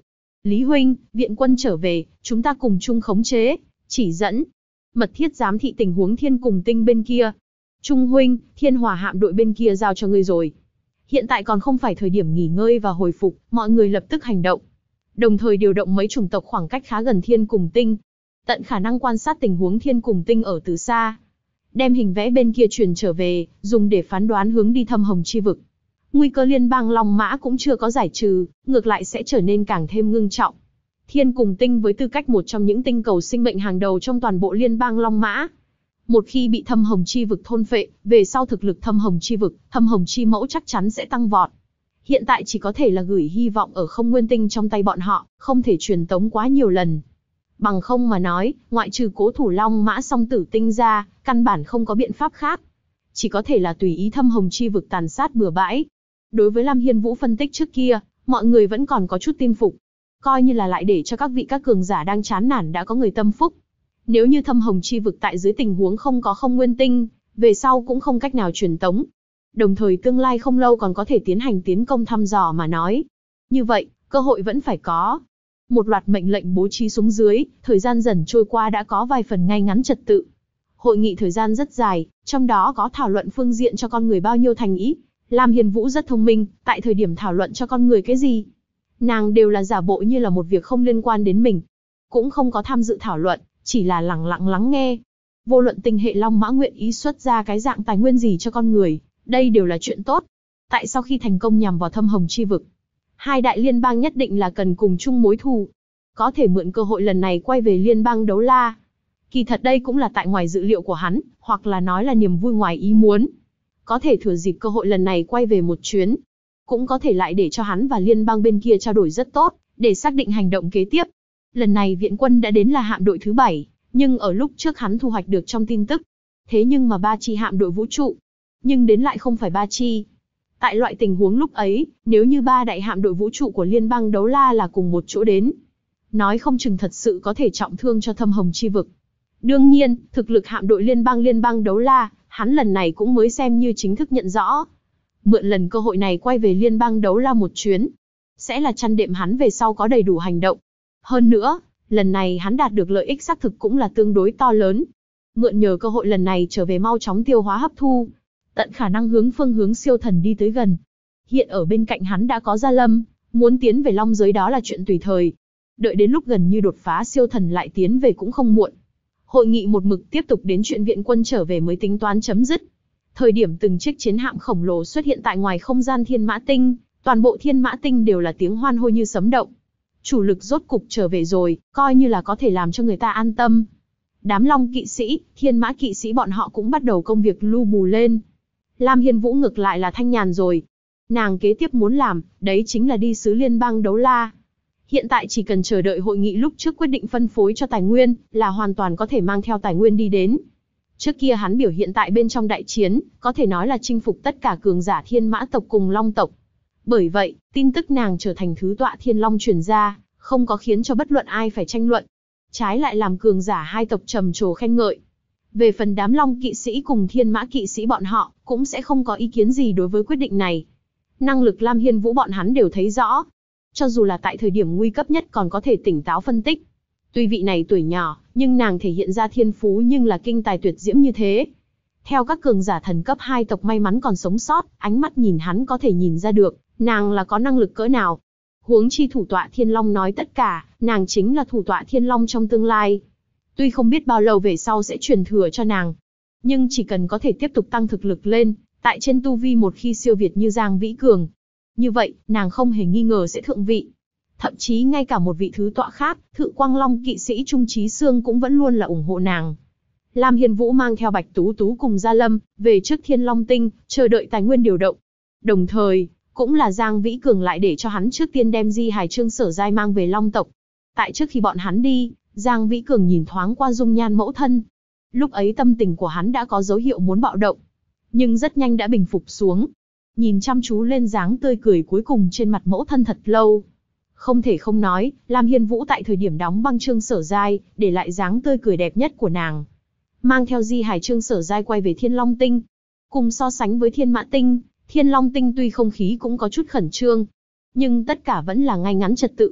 Lý huynh, viện quân trở về, chúng ta cùng chung khống chế, chỉ dẫn. Mật thiết giám thị tình huống thiên cùng tinh bên kia. Trung huynh, thiên hỏa hạm đội bên kia giao cho ngươi rồi. Hiện tại còn không phải thời điểm nghỉ ngơi và hồi phục, mọi người lập tức hành động. Đồng thời điều động mấy chủng tộc khoảng cách khá gần thiên cùng tinh. Tận khả năng quan sát tình huống thiên cùng tinh ở từ xa. Đem hình vẽ bên kia truyền trở về, dùng để phán đoán hướng đi thâm hồng chi vực. Nguy cơ liên bang Long Mã cũng chưa có giải trừ, ngược lại sẽ trở nên càng thêm ngưng trọng. Thiên cùng tinh với tư cách một trong những tinh cầu sinh mệnh hàng đầu trong toàn bộ liên bang Long Mã. Một khi bị thâm hồng chi vực thôn phệ, về sau thực lực thâm hồng chi vực, thâm hồng chi mẫu chắc chắn sẽ tăng vọt. Hiện tại chỉ có thể là gửi hy vọng ở không nguyên tinh trong tay bọn họ, không thể truyền tống quá nhiều lần. Bằng không mà nói, ngoại trừ cố thủ Long Mã song tử tinh ra, căn bản không có biện pháp khác. Chỉ có thể là tùy ý thâm hồng chi vực tàn sát bừa bãi. Đối với Lam Hiên Vũ phân tích trước kia, mọi người vẫn còn có chút tin phục. Coi như là lại để cho các vị các cường giả đang chán nản đã có người tâm phúc. Nếu như thâm hồng chi vực tại dưới tình huống không có không nguyên tinh, về sau cũng không cách nào truyền tống. Đồng thời tương lai không lâu còn có thể tiến hành tiến công thăm dò mà nói. Như vậy, cơ hội vẫn phải có. Một loạt mệnh lệnh bố trí xuống dưới, thời gian dần trôi qua đã có vài phần ngay ngắn trật tự. Hội nghị thời gian rất dài, trong đó có thảo luận phương diện cho con người bao nhiêu thành ý. Lam Hiên Vũ rất thông minh, tại thời điểm thảo luận cho con người cái gì, nàng đều là giả bộ như là một việc không liên quan đến mình. Cũng không có tham dự thảo luận, chỉ là lặng lặng lắng nghe. Vô luận tinh hệ Long Mã nguyện ý xuất ra cái dạng tài nguyên gì cho con người, đây đều là chuyện tốt. Tại sau khi thành công nhằm vào thâm hồng chi vực, hai đại liên bang nhất định là cần cùng chung mối thù. Có thể mượn cơ hội lần này quay về liên bang Đấu La. Kỳ thật đây cũng là tại ngoài dự liệu của hắn, hoặc là nói là niềm vui ngoài ý muốn. Có thể thừa dịp cơ hội lần này quay về một chuyến. Cũng có thể lại để cho hắn và liên bang bên kia trao đổi rất tốt, để xác định hành động kế tiếp. Lần này viện quân đã đến là hạm đội thứ 7, nhưng ở lúc trước hắn thu hoạch được trong tin tức. Thế nhưng mà 3 chi hạm đội vũ trụ. Nhưng đến lại không phải 3 chi. Tại loại tình huống lúc ấy, nếu như 3 đại hạm đội vũ trụ của liên bang Đấu La là cùng một chỗ đến, nói không chừng thật sự có thể trọng thương cho thâm hồng chi vực. Đương nhiên, thực lực hạm đội liên bang Đấu La, hắn lần này cũng mới xem như chính thức nhận rõ. Mượn lần cơ hội này quay về liên bang Đấu La một chuyến, sẽ là chăn đệm hắn về sau có đầy đủ hành động. Hơn nữa, lần này hắn đạt được lợi ích xác thực cũng là tương đối to lớn. Mượn nhờ cơ hội lần này trở về mau chóng tiêu hóa hấp thu, tận khả năng hướng phương hướng siêu thần đi tới gần. Hiện ở bên cạnh hắn đã có Gia Lâm, muốn tiến về long giới đó là chuyện tùy thời. Đợi đến lúc gần như đột phá siêu thần lại tiến về cũng không muộn. Hội nghị một mực tiếp tục đến chuyện viện quân trở về mới tính toán chấm dứt. Thời điểm từng chiếc chiến hạm khổng lồ xuất hiện tại ngoài không gian Thiên Mã Tinh, toàn bộ Thiên Mã Tinh đều là tiếng hoan hô như sấm động. Chủ lực rốt cục trở về rồi, coi như là có thể làm cho người ta an tâm. Đám Long kỵ sĩ, Thiên Mã kỵ sĩ bọn họ cũng bắt đầu công việc lưu bù lên. Lam Hiên Vũ ngược lại là thanh nhàn rồi. Nàng kế tiếp muốn làm, đấy chính là đi xứ liên bang Đấu La. Hiện tại chỉ cần chờ đợi hội nghị lúc trước quyết định phân phối cho tài nguyên, là hoàn toàn có thể mang theo tài nguyên đi đến. Trước kia hắn biểu hiện tại bên trong đại chiến, có thể nói là chinh phục tất cả cường giả Thiên Mã tộc cùng Long tộc. Bởi vậy, tin tức nàng trở thành thứ tọa Thiên Long truyền ra, không có khiến cho bất luận ai phải tranh luận. Trái lại làm cường giả hai tộc trầm trồ khen ngợi. Về phần đám Long kỵ sĩ cùng Thiên Mã kỵ sĩ bọn họ, cũng sẽ không có ý kiến gì đối với quyết định này. Năng lực Lam Hiên Vũ bọn hắn đều thấy rõ. Cho dù là tại thời điểm nguy cấp nhất còn có thể tỉnh táo phân tích. Tuy vị này tuổi nhỏ, nhưng nàng thể hiện ra thiên phú nhưng là kinh tài tuyệt diễm như thế. Theo các cường giả thần cấp 2 tộc may mắn còn sống sót, ánh mắt nhìn hắn có thể nhìn ra được, nàng là có năng lực cỡ nào. Huống chi thủ tọa Thiên Long nói tất cả, nàng chính là thủ tọa Thiên Long trong tương lai. Tuy không biết bao lâu về sau sẽ truyền thừa cho nàng, nhưng chỉ cần có thể tiếp tục tăng thực lực lên, tại trên tu vi một khi siêu việt như Giang Vĩ Cường. Như vậy, nàng không hề nghi ngờ sẽ thượng vị. Thậm chí ngay cả một vị thứ tọa khác, Thự Quang Long kỵ sĩ Trung Chí Sương cũng vẫn luôn là ủng hộ nàng. Lam Hiên Vũ mang theo Bạch Tú Tú cùng Gia Lâm, về trước Thiên Long Tinh, chờ đợi tài nguyên điều động. Đồng thời, cũng là Giang Vĩ Cường lại để cho hắn trước tiên đem Di Hải Trương Sở Giai mang về Long tộc. Tại trước khi bọn hắn đi, Giang Vĩ Cường nhìn thoáng qua dung nhan mẫu thân. Lúc ấy tâm tình của hắn đã có dấu hiệu muốn bạo động, nhưng rất nhanh đã bình phục xuống. Nhìn chăm chú lên dáng tươi cười cuối cùng trên mặt mẫu thân thật lâu. Không thể không nói, Lam Hiên Vũ tại thời điểm đóng băng Trương Sở Giai, để lại dáng tươi cười đẹp nhất của nàng. Mang theo Di Hải Trương Sở Giai quay về Thiên Long Tinh. Cùng so sánh với Thiên Mã Tinh, Thiên Long Tinh tuy không khí cũng có chút khẩn trương, nhưng tất cả vẫn là ngay ngắn trật tự.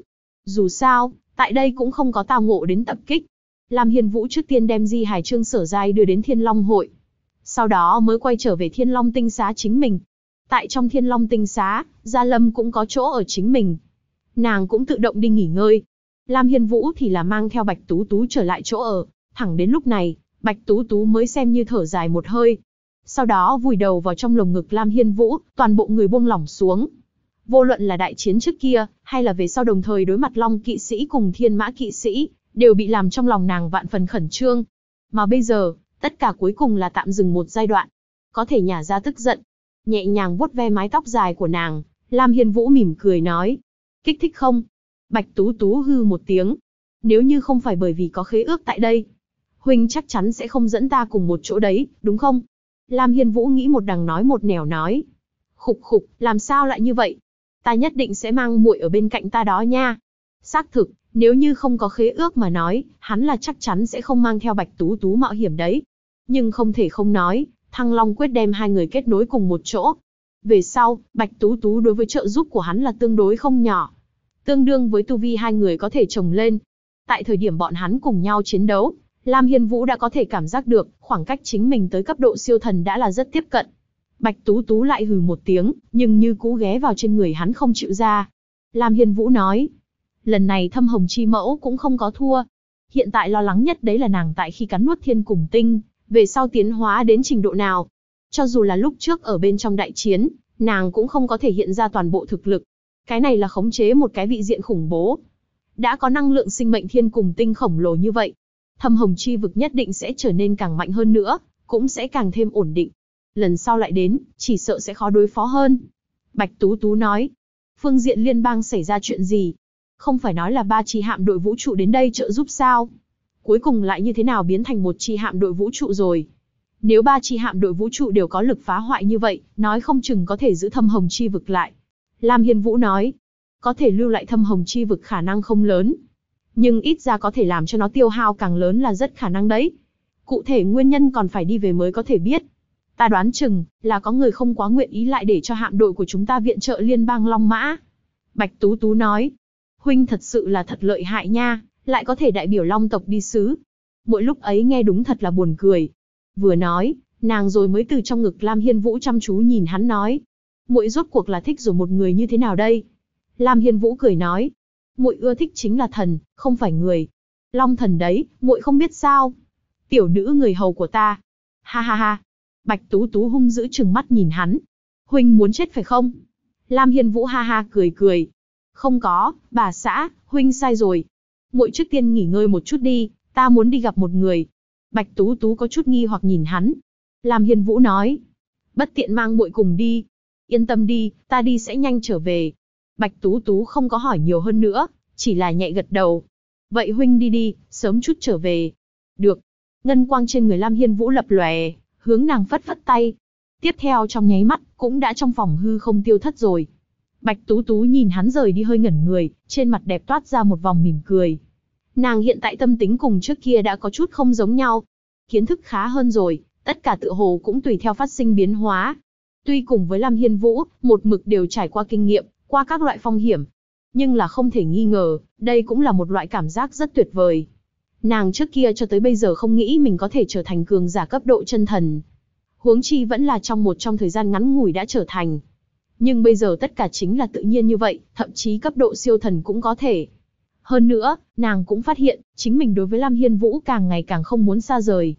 Dù sao, tại đây cũng không có tao ngộ đến tập kích. Lam Hiên Vũ trước tiên đem di hài Trương Sở Giai đưa đến Thiên Long hội. Sau đó mới quay trở về Thiên Long tinh xá chính mình. Tại trong Thiên Long tinh xá, Gia Lâm cũng có chỗ ở chính mình. Nàng cũng tự động đi nghỉ ngơi. Lam Hiên Vũ thì là mang theo Bạch Tú Tú trở lại chỗ ở. Thẳng đến lúc này, Bạch Tú Tú mới xem như thở dài một hơi. Sau đó vùi đầu vào trong lồng ngực Lam Hiên Vũ, toàn bộ người buông lỏng xuống. Vô luận là đại chiến trước kia, hay là về sau đồng thời đối mặt Long kỵ sĩ cùng Thiên Mã kỵ sĩ, đều bị làm trong lòng nàng vạn phần khẩn trương. Mà bây giờ, tất cả cuối cùng là tạm dừng một giai đoạn. Có thể nhả ra tức giận. Nhẹ nhàng vuốt ve mái tóc dài của nàng, Lam Hiên Vũ mỉm cười nói. Kích thích không? Bạch Tú Tú hư một tiếng. Nếu như không phải bởi vì có khế ước tại đây, huynh chắc chắn sẽ không dẫn ta cùng một chỗ đấy, đúng không? Lam Hiên Vũ nghĩ một đằng nói một nẻo nói. Khục khục, làm sao lại như vậy? Ta nhất định sẽ mang muội ở bên cạnh ta đó nha. Xác thực, nếu như không có khế ước mà nói, hắn là chắc chắn sẽ không mang theo Bạch Tú Tú mạo hiểm đấy. Nhưng không thể không nói, Thăng Long quyết đem hai người kết nối cùng một chỗ. Về sau, Bạch Tú Tú đối với trợ giúp của hắn là tương đối không nhỏ. Tương đương với tu vi hai người có thể chồng lên. Tại thời điểm bọn hắn cùng nhau chiến đấu, Lam Hiên Vũ đã có thể cảm giác được, khoảng cách chính mình tới cấp độ siêu thần đã là rất tiếp cận. Bạch Tú Tú lại hừ một tiếng, nhưng như cũ ghé vào trên người hắn không chịu ra. Lam Hiên Vũ nói, lần này Thâm Hồng Chi Mẫu cũng không có thua. Hiện tại lo lắng nhất đấy là nàng tại khi cắn nuốt Thiên Cùng Tinh, về sau tiến hóa đến trình độ nào. Cho dù là lúc trước ở bên trong đại chiến, nàng cũng không có thể hiện ra toàn bộ thực lực. Cái này là khống chế một cái vị diện khủng bố. Đã có năng lượng sinh mệnh Thiên Cùng Tinh khổng lồ như vậy, Thâm Hồng Chi vực nhất định sẽ trở nên càng mạnh hơn nữa, cũng sẽ càng thêm ổn định. Lần sau lại đến, chỉ sợ sẽ khó đối phó hơn. Bạch Tú Tú nói, phương diện liên bang xảy ra chuyện gì? Không phải nói là 3 chi hạm đội vũ trụ đến đây trợ giúp sao? Cuối cùng lại như thế nào biến thành một chi hạm đội vũ trụ rồi? Nếu 3 chi hạm đội vũ trụ đều có lực phá hoại như vậy, nói không chừng có thể giữ Thâm Hồng Chi vực lại. Lam Hiên Vũ nói, có thể lưu lại Thâm Hồng Chi vực khả năng không lớn. Nhưng ít ra có thể làm cho nó tiêu hao càng lớn là rất khả năng đấy. Cụ thể nguyên nhân còn phải đi về mới có thể biết. Ta đoán chừng là có người không quá nguyện ý lại để cho hạm đội của chúng ta viện trợ liên bang Long Mã. Bạch Tú Tú nói, huynh thật sự là thật lợi hại nha, lại có thể đại biểu Long tộc đi sứ. Mỗi lúc ấy nghe đúng thật là buồn cười. Vừa nói, nàng rồi mới từ trong ngực Lam Hiên Vũ chăm chú nhìn hắn nói, muội rốt cuộc là thích rồi một người như thế nào đây? Lam Hiên Vũ cười nói, muội ưa thích chính là thần, không phải người. Long thần đấy, muội không biết sao? Tiểu nữ người hầu của ta. Ha ha ha. Bạch Tú Tú hung dữ trừng mắt nhìn hắn. Huynh muốn chết phải không? Lam Hiên Vũ ha ha cười cười. Không có, bà xã, huynh sai rồi. Muội trước tiên nghỉ ngơi một chút đi, ta muốn đi gặp một người. Bạch Tú Tú có chút nghi hoặc nhìn hắn. Lam Hiên Vũ nói, bất tiện mang muội cùng đi. Yên tâm đi, ta đi sẽ nhanh trở về. Bạch Tú Tú không có hỏi nhiều hơn nữa, chỉ là nhẹ gật đầu. Vậy huynh đi đi, sớm chút trở về. Được. Ngân quang trên người Lam Hiên Vũ lập lòe, hướng nàng phất phất tay. Tiếp theo trong nháy mắt, cũng đã trong phòng hư không tiêu thất rồi. Bạch Tú Tú nhìn hắn rời đi hơi ngẩn người, trên mặt đẹp toát ra một vòng mỉm cười. Nàng hiện tại tâm tính cùng trước kia đã có chút không giống nhau. Kiến thức khá hơn rồi, tất cả tựa hồ cũng tùy theo phát sinh biến hóa. Tuy cùng với Lam Hiên Vũ, một mực đều trải qua kinh nghiệm, qua các loại phong hiểm. Nhưng là không thể nghi ngờ, đây cũng là một loại cảm giác rất tuyệt vời. Nàng trước kia cho tới bây giờ không nghĩ mình có thể trở thành cường giả cấp độ chân thần. Huống chi vẫn là trong thời gian ngắn ngủi đã trở thành. Nhưng bây giờ tất cả chính là tự nhiên như vậy, thậm chí cấp độ siêu thần cũng có thể. Hơn nữa, nàng cũng phát hiện, chính mình đối với Lam Hiên Vũ càng ngày càng không muốn xa rời.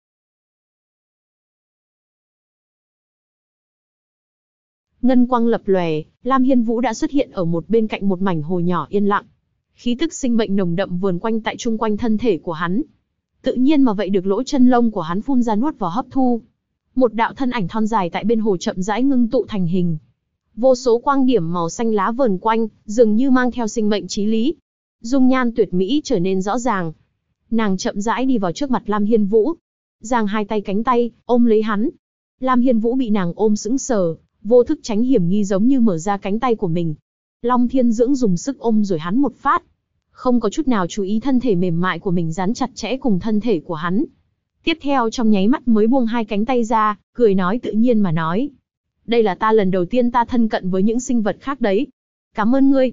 Ngân quang lập lòe, Lam Hiên Vũ đã xuất hiện ở bên cạnh một mảnh hồ nhỏ yên lặng. Khí tức sinh mệnh nồng đậm vờn quanh tại chung quanh thân thể của hắn. Tự nhiên mà vậy được lỗ chân lông của hắn phun ra nuốt vào hấp thu. Một đạo thân ảnh thon dài tại bên hồ chậm rãi ngưng tụ thành hình. Vô số quang điểm màu xanh lá vờn quanh, dường như mang theo sinh mệnh chí lý. Dung nhan tuyệt mỹ trở nên rõ ràng. Nàng chậm rãi đi vào trước mặt Lam Hiên Vũ. Giang hai tay cánh tay, ôm lấy hắn. Lam Hiên Vũ bị nàng ôm sững sờ, vô thức tránh hiểm nghi giống như mở ra cánh tay của mình. Long Thiên Dưỡng dùng sức ôm rồi hắn một phát. Không có chút nào chú ý thân thể mềm mại của mình dán chặt chẽ cùng thân thể của hắn. Tiếp theo trong nháy mắt mới buông hai cánh tay ra, cười nói tự nhiên mà nói. Đây là ta lần đầu tiên ta thân cận với những sinh vật khác đấy. Cảm ơn ngươi.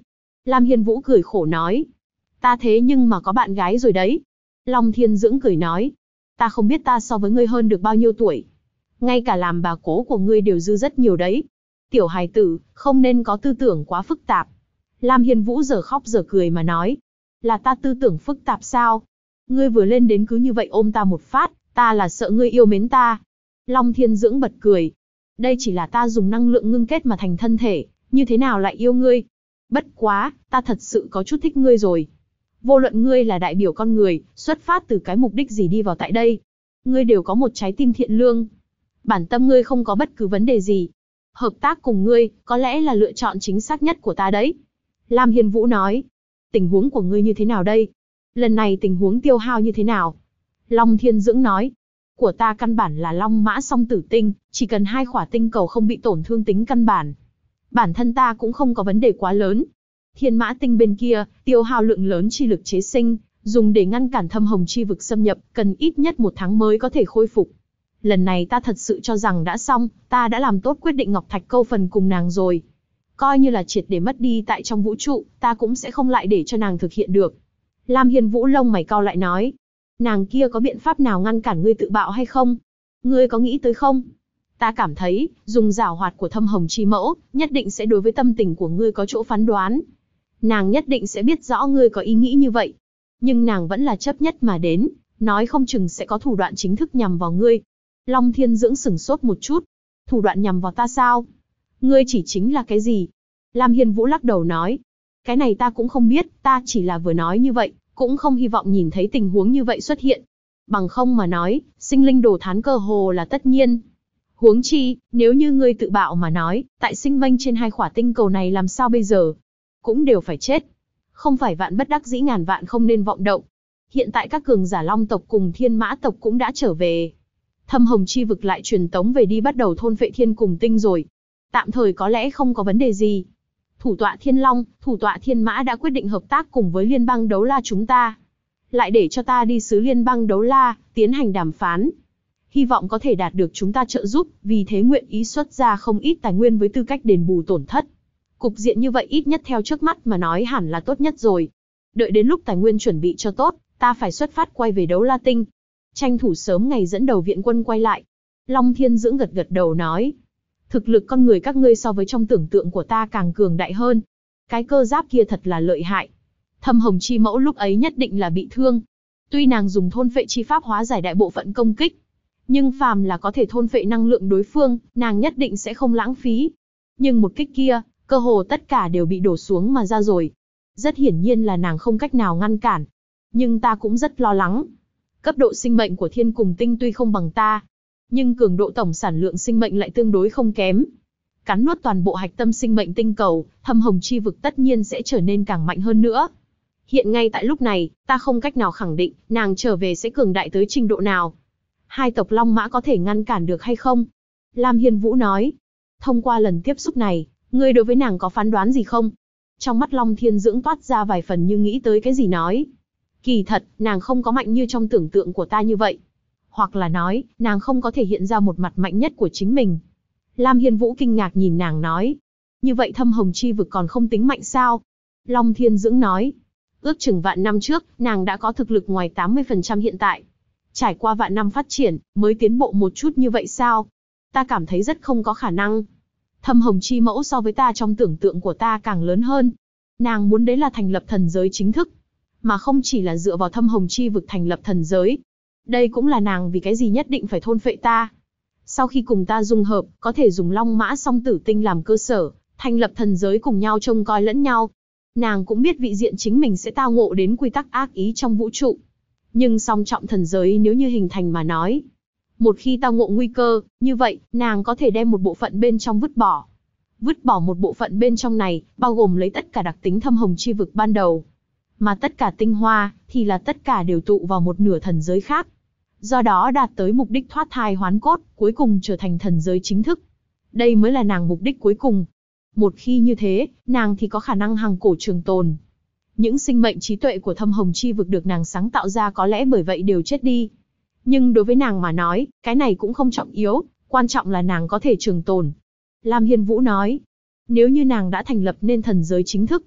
Lam Hiên Vũ cười khổ nói. Ta thế nhưng mà có bạn gái rồi đấy. Long Thiên Dưỡng cười nói. Ta không biết ta so với ngươi hơn được bao nhiêu tuổi. Ngay cả làm bà cố của ngươi đều dư rất nhiều đấy. Tiểu hài tử, không nên có tư tưởng quá phức tạp. Lam Hiên Vũ giờ khóc giờ cười mà nói. Là ta tư tưởng phức tạp sao? Ngươi vừa lên đến cứ như vậy ôm ta một phát, ta là sợ ngươi yêu mến ta. Long Thiên Dưỡng bật cười. Đây chỉ là ta dùng năng lượng ngưng kết mà thành thân thể, như thế nào lại yêu ngươi? Bất quá, ta thật sự có chút thích ngươi rồi. Vô luận ngươi là đại biểu con người, xuất phát từ cái mục đích gì đi vào tại đây. Ngươi đều có một trái tim thiện lương. Bản tâm ngươi không có bất cứ vấn đề gì. Hợp tác cùng ngươi, có lẽ là lựa chọn chính xác nhất của ta đấy. Lam Hiên Vũ nói. Tình huống của ngươi như thế nào đây? Lần này tình huống tiêu hao như thế nào? Long Thiên Dưỡng nói. Của ta căn bản là Long Mã Song Tử Tinh, chỉ cần 2 khỏa tinh cầu không bị tổn thương tính căn bản. Bản thân ta cũng không có vấn đề quá lớn. Thiên Mã Tinh bên kia, tiêu hao lượng lớn chi lực chế sinh, dùng để ngăn cản thâm hồng chi vực xâm nhập, cần ít nhất 1 tháng mới có thể khôi phục. Lần này ta thật sự cho rằng đã xong, ta đã làm tốt quyết định Ngọc Thạch câu phần cùng nàng rồi. Coi như là triệt để mất đi tại trong vũ trụ, ta cũng sẽ không lại để cho nàng thực hiện được. Lam Hiên Vũ lông mày cau lại nói. Nàng kia có biện pháp nào ngăn cản ngươi tự bạo hay không? Ngươi có nghĩ tới không? Ta cảm thấy, dùng giảo hoạt của thâm hồng chi mẫu, nhất định sẽ đối với tâm tình của ngươi có chỗ phán đoán. Nàng nhất định sẽ biết rõ ngươi có ý nghĩ như vậy. Nhưng nàng vẫn là chấp nhất mà đến, nói không chừng sẽ có thủ đoạn chính thức nhằm vào ngươi. Long Thiên Dưỡng sửng sốt một chút. Thủ đoạn nhằm vào ta sao? Ngươi chỉ chính là cái gì? Lam Hiên Vũ lắc đầu nói. Cái này ta cũng không biết, ta chỉ là vừa nói như vậy, cũng không hy vọng nhìn thấy tình huống như vậy xuất hiện. Bằng không mà nói, sinh linh đồ thán cơ hồ là tất nhiên. Huống chi, nếu như ngươi tự bạo mà nói, tại sinh mệnh trên 2 khỏa tinh cầu này làm sao bây giờ? Cũng đều phải chết. Không phải vạn bất đắc dĩ ngàn vạn không nên vọng động. Hiện tại các cường giả Long tộc cùng Thiên Mã tộc cũng đã trở về. Thâm hồng chi vực lại truyền tống về đi bắt đầu thôn phệ thiên cùng tinh rồi. Tạm thời có lẽ không có vấn đề gì. Thủ tọa Thiên Long, thủ tọa Thiên Mã đã quyết định hợp tác cùng với Liên bang Đấu La chúng ta. Lại để cho ta đi xứ Liên bang Đấu La, tiến hành đàm phán. Hy vọng có thể đạt được chúng ta trợ giúp, vì thế nguyện ý xuất ra không ít tài nguyên với tư cách đền bù tổn thất. Cục diện như vậy ít nhất theo trước mắt mà nói hẳn là tốt nhất rồi. Đợi đến lúc tài nguyên chuẩn bị cho tốt, ta phải xuất phát quay về Đấu La Tinh. Tranh thủ sớm ngày dẫn đầu viện quân quay lại. Long Thiên Dưỡng gật gật đầu nói. Thực lực con người các ngươi so với trong tưởng tượng của ta càng cường đại hơn. Cái cơ giáp kia thật là lợi hại. Thâm hồng chi mẫu lúc ấy nhất định là bị thương. Tuy nàng dùng thôn phệ chi pháp hóa giải đại bộ phận công kích, nhưng phàm là có thể thôn phệ năng lượng đối phương, nàng nhất định sẽ không lãng phí. Nhưng một kích kia, cơ hồ tất cả đều bị đổ xuống mà ra rồi. Rất hiển nhiên là nàng không cách nào ngăn cản. Nhưng ta cũng rất lo lắng. Cấp độ sinh mệnh của thiên cùng tinh tuy không bằng ta, nhưng cường độ tổng sản lượng sinh mệnh lại tương đối không kém. Cắn nuốt toàn bộ hạch tâm sinh mệnh tinh cầu, thâm hồng chi vực tất nhiên sẽ trở nên càng mạnh hơn nữa. Hiện ngay tại lúc này, ta không cách nào khẳng định, nàng trở về sẽ cường đại tới trình độ nào. 2 tộc Long Mã có thể ngăn cản được hay không? Lam Hiên Vũ nói. Thông qua lần tiếp xúc này, ngươi đối với nàng có phán đoán gì không? Trong mắt Long Thiên Dưỡng toát ra vài phần như nghĩ tới cái gì nói. Kỳ thật, nàng không có mạnh như trong tưởng tượng của ta như vậy. Hoặc là nói, nàng không có thể hiện ra một mặt mạnh nhất của chính mình. Lam Hiên Vũ kinh ngạc nhìn nàng nói. Như vậy thâm hồng chi vực còn không tính mạnh sao? Long Thiên Dưỡng nói. Ước chừng vạn năm trước, nàng đã có thực lực ngoài 80% hiện tại. Trải qua vạn năm phát triển, mới tiến bộ một chút như vậy sao? Ta cảm thấy rất không có khả năng. Thâm hồng chi mẫu so với ta trong tưởng tượng của ta càng lớn hơn. Nàng muốn đấy là thành lập thần giới chính thức, mà không chỉ là dựa vào thâm hồng chi vực thành lập thần giới. Đây cũng là nàng vì cái gì nhất định phải thôn phệ ta. Sau khi cùng ta dung hợp, có thể dùng Long Mã Song Tử Tinh làm cơ sở, thành lập thần giới cùng nhau trông coi lẫn nhau. Nàng cũng biết vị diện chính mình sẽ tao ngộ đến quy tắc ác ý trong vũ trụ. Nhưng song trọng thần giới nếu như hình thành mà nói, một khi tao ngộ nguy cơ, như vậy, nàng có thể đem một bộ phận bên trong vứt bỏ. Vứt bỏ một bộ phận bên trong này, bao gồm lấy tất cả đặc tính thâm hồng chi vực ban đầu. Mà tất cả tinh hoa, thì là tất cả đều tụ vào một nửa thần giới khác. Do đó đạt tới mục đích thoát thai hoán cốt, cuối cùng trở thành thần giới chính thức. Đây mới là nàng mục đích cuối cùng. Một khi như thế, nàng thì có khả năng hằng cổ trường tồn. Những sinh mệnh trí tuệ của thâm hồng chi vực được nàng sáng tạo ra có lẽ bởi vậy đều chết đi. Nhưng đối với nàng mà nói, cái này cũng không trọng yếu, quan trọng là nàng có thể trường tồn. Lam Hiên Vũ nói, nếu như nàng đã thành lập nên thần giới chính thức,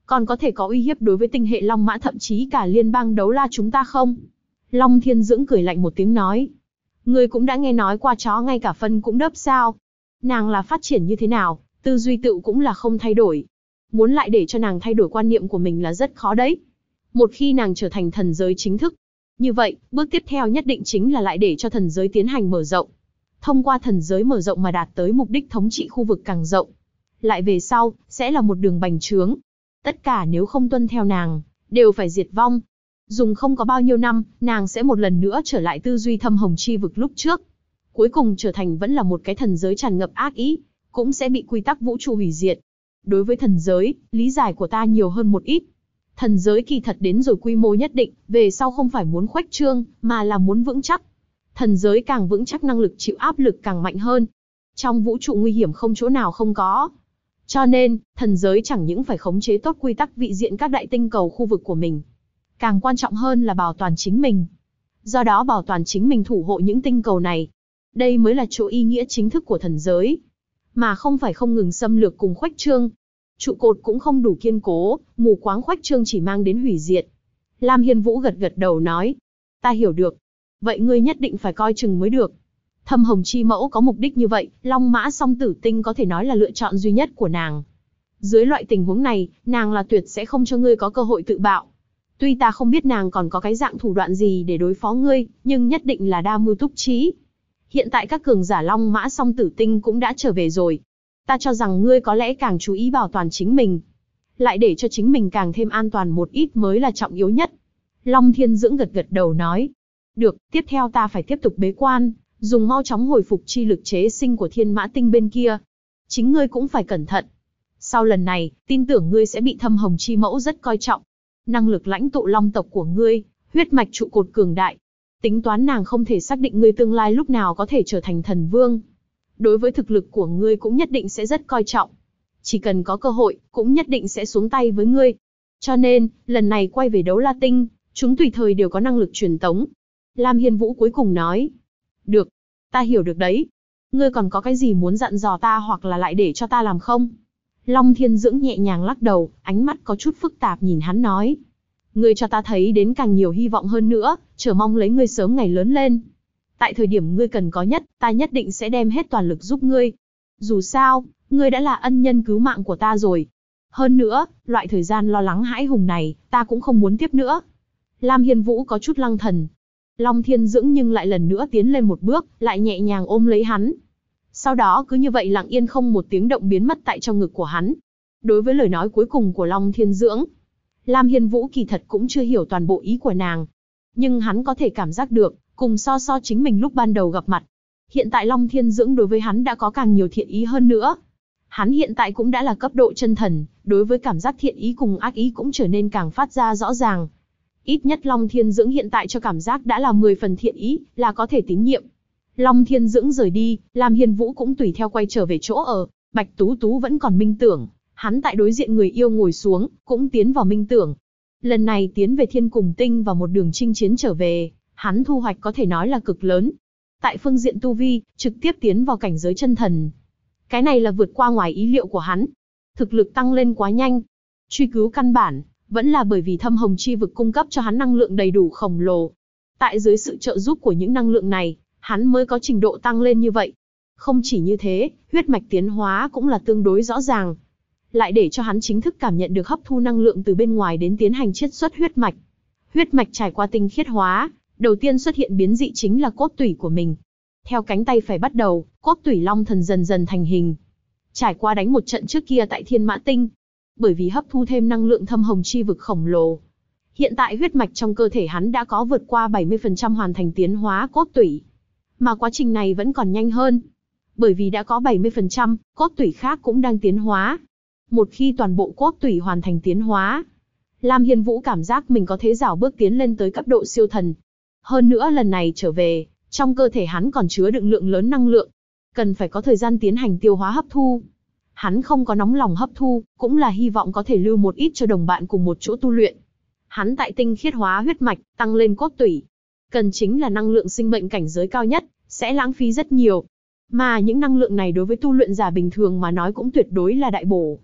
còn có thể có uy hiếp đối với tinh hệ Long Mã thậm chí cả liên bang đấu la chúng ta không? Long Thiên Dưỡng cười lạnh một tiếng nói. Ngươi cũng đã nghe nói qua chó ngay cả phân cũng đớp sao? Nàng là phát triển như thế nào, tư duy tự cũng là không thay đổi. Muốn lại để cho nàng thay đổi quan niệm của mình là rất khó đấy. Một khi nàng trở thành thần giới chính thức, như vậy, bước tiếp theo nhất định chính là lại để cho thần giới tiến hành mở rộng. Thông qua thần giới mở rộng mà đạt tới mục đích thống trị khu vực càng rộng. Lại về sau, sẽ là một đường bành trướng. Tất cả nếu không tuân theo nàng, đều phải diệt vong. Dùng không có bao nhiêu năm, nàng sẽ một lần nữa trở lại tư duy thâm hồng chi vực lúc trước. Cuối cùng trở thành vẫn là một cái thần giới tràn ngập ác ý, cũng sẽ bị quy tắc vũ trụ hủy diệt. Đối với thần giới, lý giải của ta nhiều hơn một ít. Thần giới kỳ thật đến rồi quy mô nhất định, về sau không phải muốn khuếch trương, mà là muốn vững chắc. Thần giới càng vững chắc năng lực chịu áp lực càng mạnh hơn. Trong vũ trụ nguy hiểm không chỗ nào không có. Cho nên, thần giới chẳng những phải khống chế tốt quy tắc vị diện các đại tinh cầu khu vực của mình. Càng quan trọng hơn là bảo toàn chính mình. Do đó bảo toàn chính mình thủ hộ những tinh cầu này. Đây mới là chỗ ý nghĩa chính thức của thần giới. Mà không phải không ngừng xâm lược cùng khuếch trương. Trụ cột cũng không đủ kiên cố, mù quáng khuếch trương chỉ mang đến hủy diệt. Lam Hiên Vũ gật gật đầu nói. Ta hiểu được. Vậy ngươi nhất định phải coi chừng mới được. Thâm Hồng Chi Mẫu có mục đích như vậy, Long Mã Song Tử Tinh có thể nói là lựa chọn duy nhất của nàng. Dưới loại tình huống này, nàng là tuyệt sẽ không cho ngươi có cơ hội tự bạo. Tuy ta không biết nàng còn có cái dạng thủ đoạn gì để đối phó ngươi, nhưng nhất định là đa mưu túc trí. Hiện tại các cường giả Long Mã Song Tử Tinh cũng đã trở về rồi. Ta cho rằng ngươi có lẽ càng chú ý bảo toàn chính mình. Lại để cho chính mình càng thêm an toàn một ít mới là trọng yếu nhất. Long Thiên Dưỡng gật gật đầu nói. Được, tiếp theo ta phải tiếp tục bế quan, dùng mau chóng hồi phục chi lực chế sinh của Thiên Mã Tinh bên kia. Chính ngươi cũng phải cẩn thận. Sau lần này, tin tưởng ngươi sẽ bị Thâm Hồng Chi Mẫu rất coi trọng. Năng lực lãnh tụ long tộc của ngươi, huyết mạch trụ cột cường đại. Tính toán nàng không thể xác định ngươi tương lai lúc nào có thể trở thành thần vương. Đối với thực lực của ngươi cũng nhất định sẽ rất coi trọng. Chỉ cần có cơ hội, cũng nhất định sẽ xuống tay với ngươi. Cho nên, lần này quay về Đấu La Tinh, chúng tùy thời đều có năng lực truyền tống. Lam Hiên Vũ cuối cùng nói. Được, ta hiểu được đấy. Ngươi còn có cái gì muốn dặn dò ta hoặc là lại để cho ta làm không? Long Thiên Dưỡng nhẹ nhàng lắc đầu, ánh mắt có chút phức tạp nhìn hắn nói. Ngươi cho ta thấy đến càng nhiều hy vọng hơn nữa, chờ mong lấy ngươi sớm ngày lớn lên. Tại thời điểm ngươi cần có nhất, ta nhất định sẽ đem hết toàn lực giúp ngươi. Dù sao, ngươi đã là ân nhân cứu mạng của ta rồi. Hơn nữa, loại thời gian lo lắng hãi hùng này, ta cũng không muốn tiếp nữa. Lam Hiên Vũ có chút lăng thần. Long Thiên Dưỡng nhưng lại lần nữa tiến lên một bước, lại nhẹ nhàng ôm lấy hắn. Sau đó cứ như vậy lặng yên không một tiếng động biến mất tại trong ngực của hắn. Đối với lời nói cuối cùng của Long Thiên Dưỡng, Lam Hiên Vũ kỳ thật cũng chưa hiểu toàn bộ ý của nàng. Nhưng hắn có thể cảm giác được, cùng so chính mình lúc ban đầu gặp mặt. Hiện tại Long Thiên Dưỡng đối với hắn đã có càng nhiều thiện ý hơn nữa. Hắn hiện tại cũng đã là cấp độ chân thần, đối với cảm giác thiện ý cùng ác ý cũng trở nên càng phát ra rõ ràng. Ít nhất Long Thiên Dưỡng hiện tại cho cảm giác đã là 10 phần thiện ý, là có thể tín nhiệm. Long Thiên Dưỡng rời đi, Lam Hiên Vũ cũng tùy theo quay trở về chỗ ở. Bạch Tú Tú vẫn còn minh tưởng, hắn tại đối diện người yêu ngồi xuống, cũng tiến vào minh tưởng. Lần này tiến về Thiên Cùng Tinh và một đường chinh chiến trở về, hắn thu hoạch có thể nói là cực lớn. Tại phương diện tu vi, trực tiếp tiến vào cảnh giới chân thần. Cái này là vượt qua ngoài ý liệu của hắn. Thực lực tăng lên quá nhanh. Truy cứu căn bản, vẫn là bởi vì Thâm Hồng Chi vực cung cấp cho hắn năng lượng đầy đủ khổng lồ. Tại dưới sự trợ giúp của những năng lượng này, hắn mới có trình độ tăng lên như vậy. Không chỉ như thế, huyết mạch tiến hóa cũng là tương đối rõ ràng. Lại để cho hắn chính thức cảm nhận được hấp thu năng lượng từ bên ngoài đến tiến hành chiết xuất huyết mạch. Huyết mạch trải qua tinh khiết hóa, đầu tiên xuất hiện biến dị chính là cốt tủy của mình. Theo cánh tay phải bắt đầu, cốt tủy long thần dần dần thành hình. Trải qua đánh một trận trước kia tại Thiên Mã Tinh, bởi vì hấp thu thêm năng lượng Thâm Hồng Chi vực khổng lồ. Hiện tại huyết mạch trong cơ thể hắn đã có vượt qua 70% hoàn thành tiến hóa cốt tủy. Mà quá trình này vẫn còn nhanh hơn. Bởi vì đã có 70%, cốt tủy khác cũng đang tiến hóa. Một khi toàn bộ cốt tủy hoàn thành tiến hóa, Lam Hiên Vũ cảm giác mình có thế rảo bước tiến lên tới cấp độ siêu thần. Hơn nữa lần này trở về, trong cơ thể hắn còn chứa đựng lượng lớn năng lượng. Cần phải có thời gian tiến hành tiêu hóa hấp thu. Hắn không có nóng lòng hấp thu, cũng là hy vọng có thể lưu một ít cho đồng bạn cùng một chỗ tu luyện. Hắn tại tinh khiết hóa huyết mạch, tăng lên cốt tủy. Cần chính là năng lượng sinh mệnh cảnh giới cao nhất, sẽ lãng phí rất nhiều. Mà những năng lượng này đối với tu luyện giả bình thường mà nói cũng tuyệt đối là đại bổ.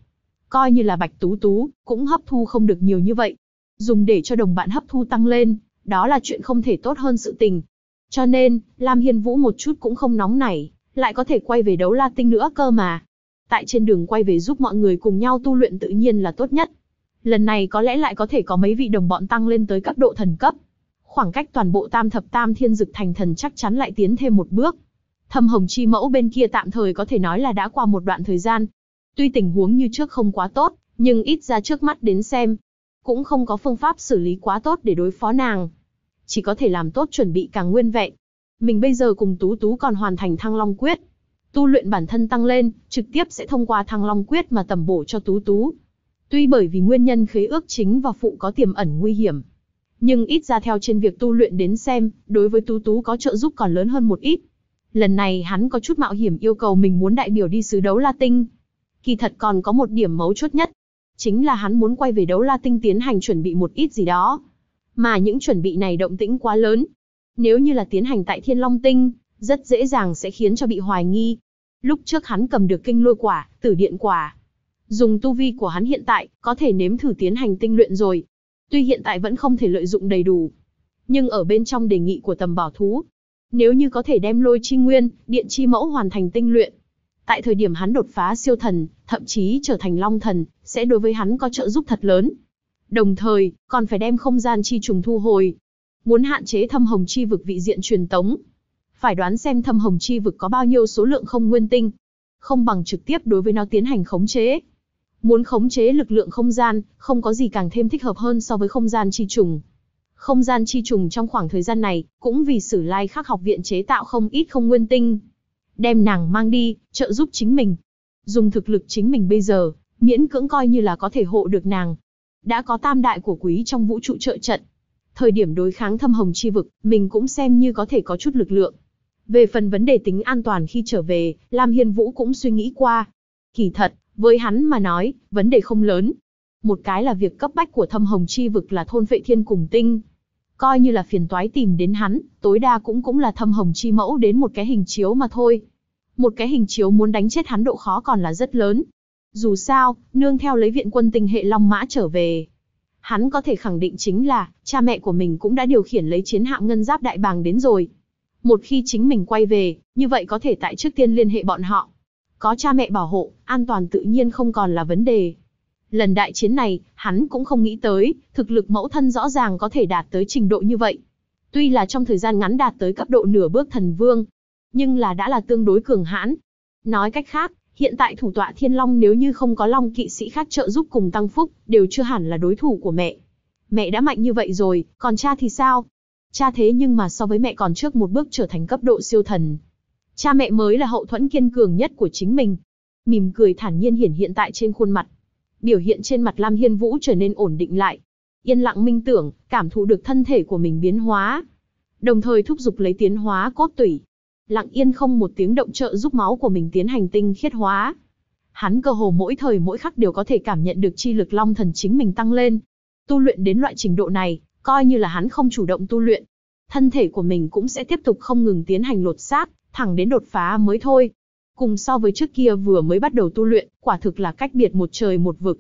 Coi như là Bạch Tú Tú, cũng hấp thu không được nhiều như vậy. Dùng để cho đồng bạn hấp thu tăng lên, đó là chuyện không thể tốt hơn sự tình. Cho nên, Lam Hiên Vũ một chút cũng không nóng nảy, lại có thể quay về Đấu La Tinh nữa cơ mà. Tại trên đường quay về giúp mọi người cùng nhau tu luyện tự nhiên là tốt nhất. Lần này có lẽ lại có thể có mấy vị đồng bọn tăng lên tới cấp độ thần cấp. Khoảng cách toàn bộ Tam Thập Tam Thiên Dực thành thần chắc chắn lại tiến thêm một bước. Thâm Hồng Chi Mẫu bên kia tạm thời có thể nói là đã qua một đoạn thời gian. Tuy tình huống như trước không quá tốt, nhưng ít ra trước mắt đến xem, cũng không có phương pháp xử lý quá tốt để đối phó nàng. Chỉ có thể làm tốt chuẩn bị càng nguyên vẹn. Mình bây giờ cùng Tú Tú còn hoàn thành Thăng Long Quyết. Tu luyện bản thân tăng lên, trực tiếp sẽ thông qua Thăng Long Quyết mà tầm bổ cho Tú Tú. Tuy bởi vì nguyên nhân khế ước chính và phụ có tiềm ẩn nguy hiểm, nhưng ít ra theo trên việc tu luyện đến xem, đối với Tú Tú có trợ giúp còn lớn hơn một ít. Lần này hắn có chút mạo hiểm yêu cầu mình muốn đại biểu đi xứ Đấu La Tinh. Kỳ thật còn có một điểm mấu chốt nhất, chính là hắn muốn quay về Đấu La Tinh tiến hành chuẩn bị một ít gì đó. Mà những chuẩn bị này động tĩnh quá lớn. Nếu như là tiến hành tại Thiên Long Tinh, rất dễ dàng sẽ khiến cho bị hoài nghi. Lúc trước hắn cầm được kinh lôi quả, tử điện quả. Dùng tu vi của hắn hiện tại, có thể nếm thử tiến hành tinh luyện rồi. Tuy hiện tại vẫn không thể lợi dụng đầy đủ, nhưng ở bên trong đề nghị của tầm bảo thú, nếu như có thể đem lôi chi nguyên, điện chi mẫu hoàn thành tinh luyện, tại thời điểm hắn đột phá siêu thần, thậm chí trở thành long thần, sẽ đối với hắn có trợ giúp thật lớn. Đồng thời, còn phải đem không gian chi trùng thu hồi. Muốn hạn chế thâm hồng chi vực vị diện truyền tống, phải đoán xem thâm hồng chi vực có bao nhiêu số lượng không nguyên tinh. Không bằng trực tiếp đối với nó tiến hành khống chế. Muốn khống chế lực lượng không gian, không có gì càng thêm thích hợp hơn so với không gian chi trùng. Không gian chi trùng trong khoảng thời gian này, cũng vì Sử Lai Khắc học viện chế tạo không ít không nguyên tinh. Đem nàng mang đi, trợ giúp chính mình. Dùng thực lực chính mình bây giờ, miễn cưỡng coi như là có thể hộ được nàng. Đã có tam đại của quý trong vũ trụ trợ trận. Thời điểm đối kháng thâm hồng chi vực, mình cũng xem như có thể có chút lực lượng. Về phần vấn đề tính an toàn khi trở về, Lam Hiên Vũ cũng suy nghĩ qua. Kỳ thật, với hắn mà nói, vấn đề không lớn. Một cái là việc cấp bách của thâm hồng chi vực là thôn phệ thiên cùng tinh. Coi như là phiền toái tìm đến hắn, tối đa cũng là thâm hồng chi mẫu đến một cái hình chiếu mà thôi. Một cái hình chiếu muốn đánh chết hắn độ khó còn là rất lớn. Dù sao, nương theo lấy viện quân tinh hệ Long Mã trở về, hắn có thể khẳng định chính là, cha mẹ của mình cũng đã điều khiển lấy chiến hạm ngân giáp đại bàng đến rồi. Một khi chính mình quay về, như vậy có thể tại trước tiên liên hệ bọn họ. Có cha mẹ bảo hộ, an toàn tự nhiên không còn là vấn đề. Lần đại chiến này, hắn cũng không nghĩ tới, thực lực mẫu thân rõ ràng có thể đạt tới trình độ như vậy. Tuy là trong thời gian ngắn đạt tới cấp độ nửa bước thần vương, nhưng đã là tương đối cường hãn. Nói cách khác, hiện tại thủ tọa Thiên Long nếu như không có Long kỵ sĩ khác trợ giúp cùng tăng phúc, đều chưa hẳn là đối thủ của mẹ. Mẹ đã mạnh như vậy rồi, còn cha thì sao? Cha thế nhưng mà so với mẹ còn trước một bước trở thành cấp độ siêu thần. Cha mẹ mới là hậu thuẫn kiên cường nhất của chính mình. Mỉm cười thản nhiên hiển hiện tại trên khuôn mặt. Biểu hiện trên mặt Lam Hiên Vũ trở nên ổn định lại. Yên lặng minh tưởng, cảm thụ được thân thể của mình biến hóa. Đồng thời thúc giục lấy tiến hóa cốt tủy. Lặng yên không một tiếng động trợ giúp máu của mình tiến hành tinh khiết hóa. Hắn cơ hồ mỗi thời mỗi khắc đều có thể cảm nhận được chi lực long thần chính mình tăng lên. Tu luyện đến loại trình độ này, coi như là hắn không chủ động tu luyện, thân thể của mình cũng sẽ tiếp tục không ngừng tiến hành lột xác, thẳng đến đột phá mới thôi. Cùng so với trước kia vừa mới bắt đầu tu luyện, quả thực là cách biệt một trời một vực.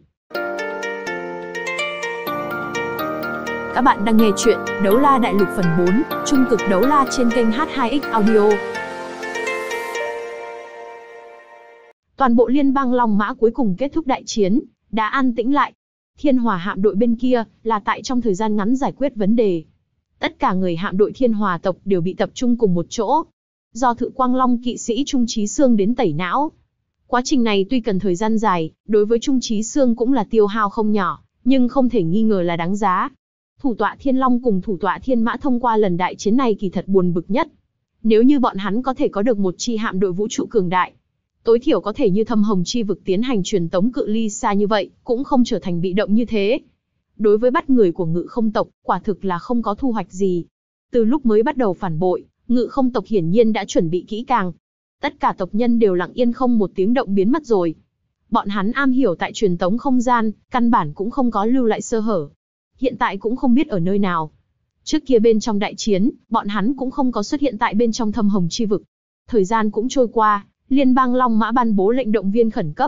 Các bạn đang nghe chuyện Đấu La Đại Lục phần 4, Trung cực Đấu La trên kênh H2X Audio. Toàn bộ liên bang Long Mã cuối cùng kết thúc đại chiến, đã an tĩnh lại. Thiên Hòa hạm đội bên kia là tại trong thời gian ngắn giải quyết vấn đề. Tất cả người hạm đội Thiên Hòa tộc đều bị tập trung cùng một chỗ. Do Thự Quang Long kỵ sĩ Trung Chí Xương đến tẩy não. Quá trình này tuy cần thời gian dài, đối với Trung Chí Xương cũng là tiêu hao không nhỏ, nhưng không thể nghi ngờ là đáng giá. Thủ tọa Thiên Long cùng thủ tọa Thiên Mã thông qua lần đại chiến này kỳ thật buồn bực nhất. Nếu như bọn hắn có thể có được một chi hạm đội vũ trụ cường đại, tối thiểu có thể như thâm hồng chi vực tiến hành truyền tống cự ly xa như vậy, cũng không trở thành bị động như thế. Đối với bắt người của Ngự Không tộc, quả thực là không có thu hoạch gì. Từ lúc mới bắt đầu phản bội, Ngự Không tộc hiển nhiên đã chuẩn bị kỹ càng. Tất cả tộc nhân đều lặng yên không một tiếng động biến mất rồi. Bọn hắn am hiểu tại truyền tống không gian, căn bản cũng không có lưu lại sơ hở. Hiện tại cũng không biết ở nơi nào. Trước kia bên trong đại chiến, bọn hắn cũng không có xuất hiện tại bên trong thâm hồng chi vực. Thời gian cũng trôi qua, Liên bang Long Mã ban bố lệnh động viên khẩn cấp.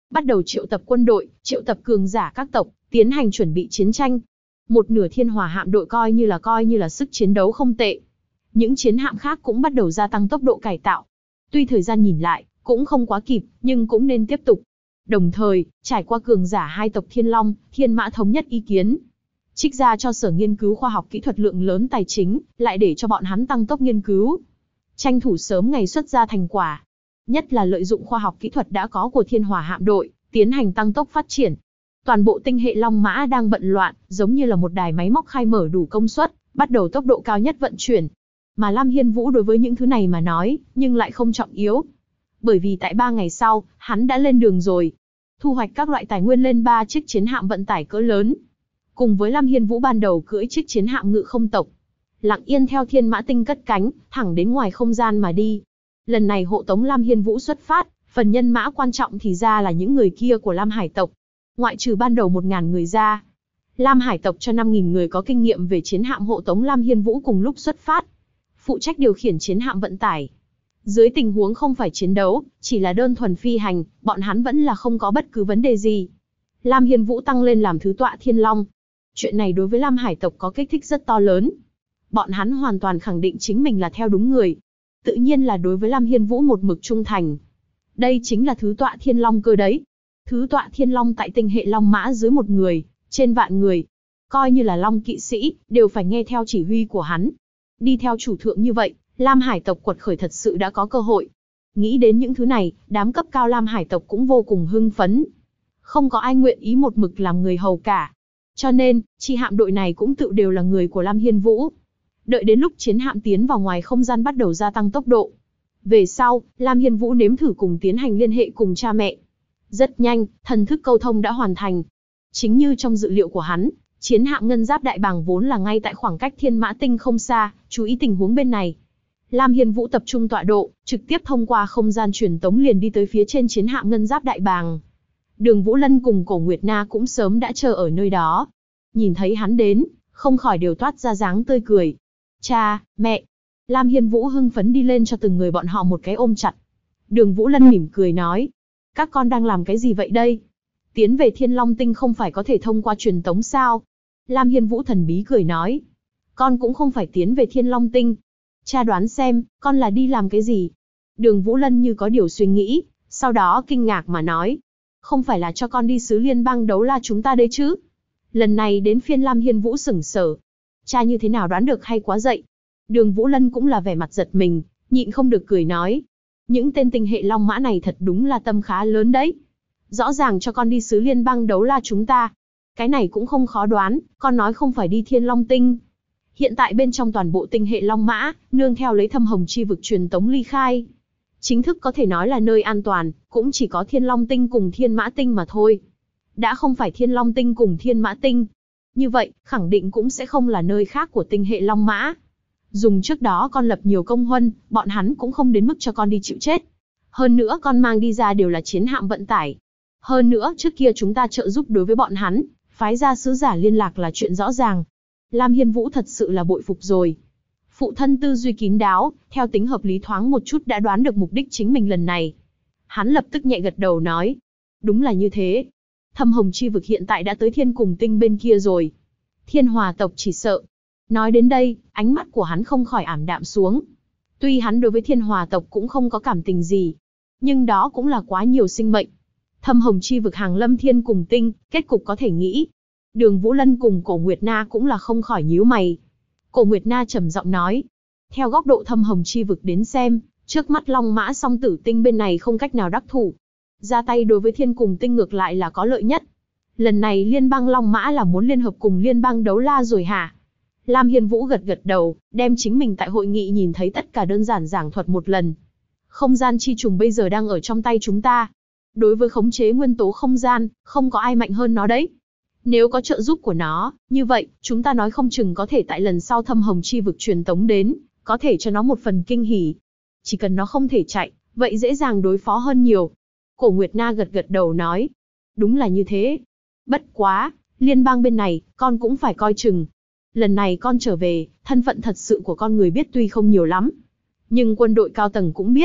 bắt đầu triệu tập quân đội, triệu tập cường giả các tộc, tiến hành chuẩn bị chiến tranh. Một nửa thiên hỏa hạm đội coi như là sức chiến đấu không tệ. Những chiến hạm khác cũng bắt đầu gia tăng tốc độ cải tạo. Tuy thời gian nhìn lại, cũng không quá kịp, nhưng cũng nên tiếp tục. Đồng thời, trải qua cường giả hai tộc Thiên Long, Thiên Mã thống nhất ý kiến. Trích ra cho Sở Nghiên cứu Khoa học Kỹ thuật lượng lớn tài chính, lại để cho bọn hắn tăng tốc nghiên cứu. Tranh thủ sớm ngày xuất ra thành quả. Nhất là lợi dụng khoa học kỹ thuật đã có của Thiên Hỏa hạm đội, tiến hành tăng tốc phát triển. Toàn bộ tinh hệ Long Mã đang bận loạn, giống như là một đài máy móc khai mở đủ công suất, bắt đầu tốc độ cao nhất vận chuyển. Mà Lam Hiên Vũ đối với những thứ này mà nói, nhưng lại không trọng yếu. Bởi vì tại 3 ngày sau, hắn đã lên đường rồi. Thu hoạch các loại tài nguyên lên 3 chiếc chiến hạm vận tải cỡ lớn. Cùng với Lam Hiên Vũ ban đầu cưỡi chiếc chiến hạm ngự không tộc. Lặng yên theo Thiên Mã Tinh cất cánh, thẳng đến ngoài không gian mà đi. Lần này hộ tống Lam Hiên Vũ xuất phát, phần nhân mã quan trọng thì ra là những người kia của Lam Hải tộc. Ngoại trừ ban đầu 1000 người ra, Lam Hải tộc cho 5000 người có kinh nghiệm về chiến hạm hộ tống Lam Hiên Vũ cùng lúc xuất phát, phụ trách điều khiển chiến hạm vận tải. Dưới tình huống không phải chiến đấu, chỉ là đơn thuần phi hành, bọn hắn vẫn là không có bất cứ vấn đề gì. Lam Hiên Vũ tăng lên làm thứ tọa Thiên Long. Chuyện này đối với Lam Hải tộc có kích thích rất to lớn. Bọn hắn hoàn toàn khẳng định chính mình là theo đúng người. Tự nhiên là đối với Lam Hiên Vũ một mực trung thành. Đây chính là thứ tọa Thiên Long cơ đấy. Thứ tọa Thiên Long tại tinh hệ Long Mã dưới 1 người, trên vạn người. Coi như là Long kỵ sĩ, đều phải nghe theo chỉ huy của hắn. Đi theo chủ thượng như vậy, Lam Hải tộc quật khởi thật sự đã có cơ hội. Nghĩ đến những thứ này, đám cấp cao Lam Hải tộc cũng vô cùng hưng phấn. Không có ai nguyện ý một mực làm người hầu cả. Cho nên, chi hạm đội này cũng tự đều là người của Lam Hiên Vũ. Đợi đến lúc chiến hạm tiến vào ngoài không gian bắt đầu gia tăng tốc độ. Về sau, Lam Hiên Vũ nếm thử cùng tiến hành liên hệ cùng cha mẹ. Rất nhanh, thần thức câu thông đã hoàn thành. Chính như trong dự liệu của hắn, chiến hạm ngân giáp đại bàng vốn là ngay tại khoảng cách Thiên Mã Tinh không xa, chú ý tình huống bên này. Lam Hiên Vũ tập trung tọa độ, trực tiếp thông qua không gian truyền tống liền đi tới phía trên chiến hạm ngân giáp đại bàng. Đường Vũ Lân cùng Cổ Nguyệt Na cũng sớm đã chờ ở nơi đó. Nhìn thấy hắn đến, không khỏi đều toát ra dáng tươi cười. Cha, mẹ. Lam Hiên Vũ hưng phấn đi lên cho từng người bọn họ một cái ôm chặt. Đường Vũ Lân mỉm cười nói. Các con đang làm cái gì vậy đây? Tiến về Thiên Long Tinh không phải có thể thông qua truyền tống sao? Lam Hiên Vũ thần bí cười nói. Con cũng không phải tiến về Thiên Long Tinh. Cha đoán xem, con là đi làm cái gì? Đường Vũ Lân như có điều suy nghĩ, sau đó kinh ngạc mà nói. Không phải là cho con đi xứ liên bang đấu la chúng ta đấy chứ? Lần này đến phiên Lam Hiên Vũ sửng sở. Cha như thế nào đoán được hay quá dậy? Đường Vũ Lân cũng là vẻ mặt giật mình, nhịn không được cười nói. Những tên tinh hệ Long Mã này thật đúng là tâm khá lớn đấy. Rõ ràng cho con đi xứ liên bang đấu la chúng ta. Cái này cũng không khó đoán, con nói không phải đi Thiên Long Tinh. Hiện tại bên trong toàn bộ tinh hệ Long Mã, nương theo lấy thâm hồng chi vực truyền tống ly khai. Chính thức có thể nói là nơi an toàn, cũng chỉ có Thiên Long Tinh cùng Thiên Mã Tinh mà thôi. Đã không phải Thiên Long Tinh cùng Thiên Mã Tinh. Như vậy, khẳng định cũng sẽ không là nơi khác của tinh hệ Long Mã. Dùng trước đó con lập nhiều công huân, bọn hắn cũng không đến mức cho con đi chịu chết. Hơn nữa con mang đi ra đều là chiến hạm vận tải. Hơn nữa trước kia chúng ta trợ giúp đối với bọn hắn, phái ra sứ giả liên lạc là chuyện rõ ràng. Lam Hiên Vũ thật sự là bội phục rồi. Phụ thân tư duy kín đáo, theo tính hợp lý thoáng một chút đã đoán được mục đích chính mình lần này. Hắn lập tức nhẹ gật đầu nói. Đúng là như thế. Thâm hồng chi vực hiện tại đã tới Thiên Cùng Tinh bên kia rồi. Thiên Hòa tộc chỉ sợ. Nói đến đây, ánh mắt của hắn không khỏi ảm đạm xuống. Tuy hắn đối với Thiên Hòa tộc cũng không có cảm tình gì, nhưng đó cũng là quá nhiều sinh mệnh. Thâm hồng chi vực hàng lâm Thiên Cùng Tinh, kết cục có thể nghĩ. Đường Vũ Lân cùng Cổ Nguyệt Na cũng là không khỏi nhíu mày. Cổ Nguyệt Na trầm giọng nói. Theo góc độ thâm hồng chi vực đến xem, trước mắt Long Mã song tử tinh bên này không cách nào đắc thủ. Ra tay đối với Thiên Cùng Tinh ngược lại là có lợi nhất. Lần này liên bang Long Mã là muốn liên hợp cùng liên bang đấu la rồi hả? Lam Hiên Vũ gật gật đầu, đem chính mình tại hội nghị nhìn thấy tất cả đơn giản giảng thuật một lần. Không gian chi trùng bây giờ đang ở trong tay chúng ta. Đối với khống chế nguyên tố không gian, không có ai mạnh hơn nó đấy. Nếu có trợ giúp của nó, như vậy, chúng ta nói không chừng có thể tại lần sau thâm hồng chi vực truyền tống đến, có thể cho nó một phần kinh hỉ. Chỉ cần nó không thể chạy, vậy dễ dàng đối phó hơn nhiều. Cổ Nguyệt Na gật gật đầu nói. Đúng là như thế. Bất quá, liên bang bên này, con cũng phải coi chừng. Lần này con trở về, thân phận thật sự của con người biết tuy không nhiều lắm. Nhưng quân đội cao tầng cũng biết.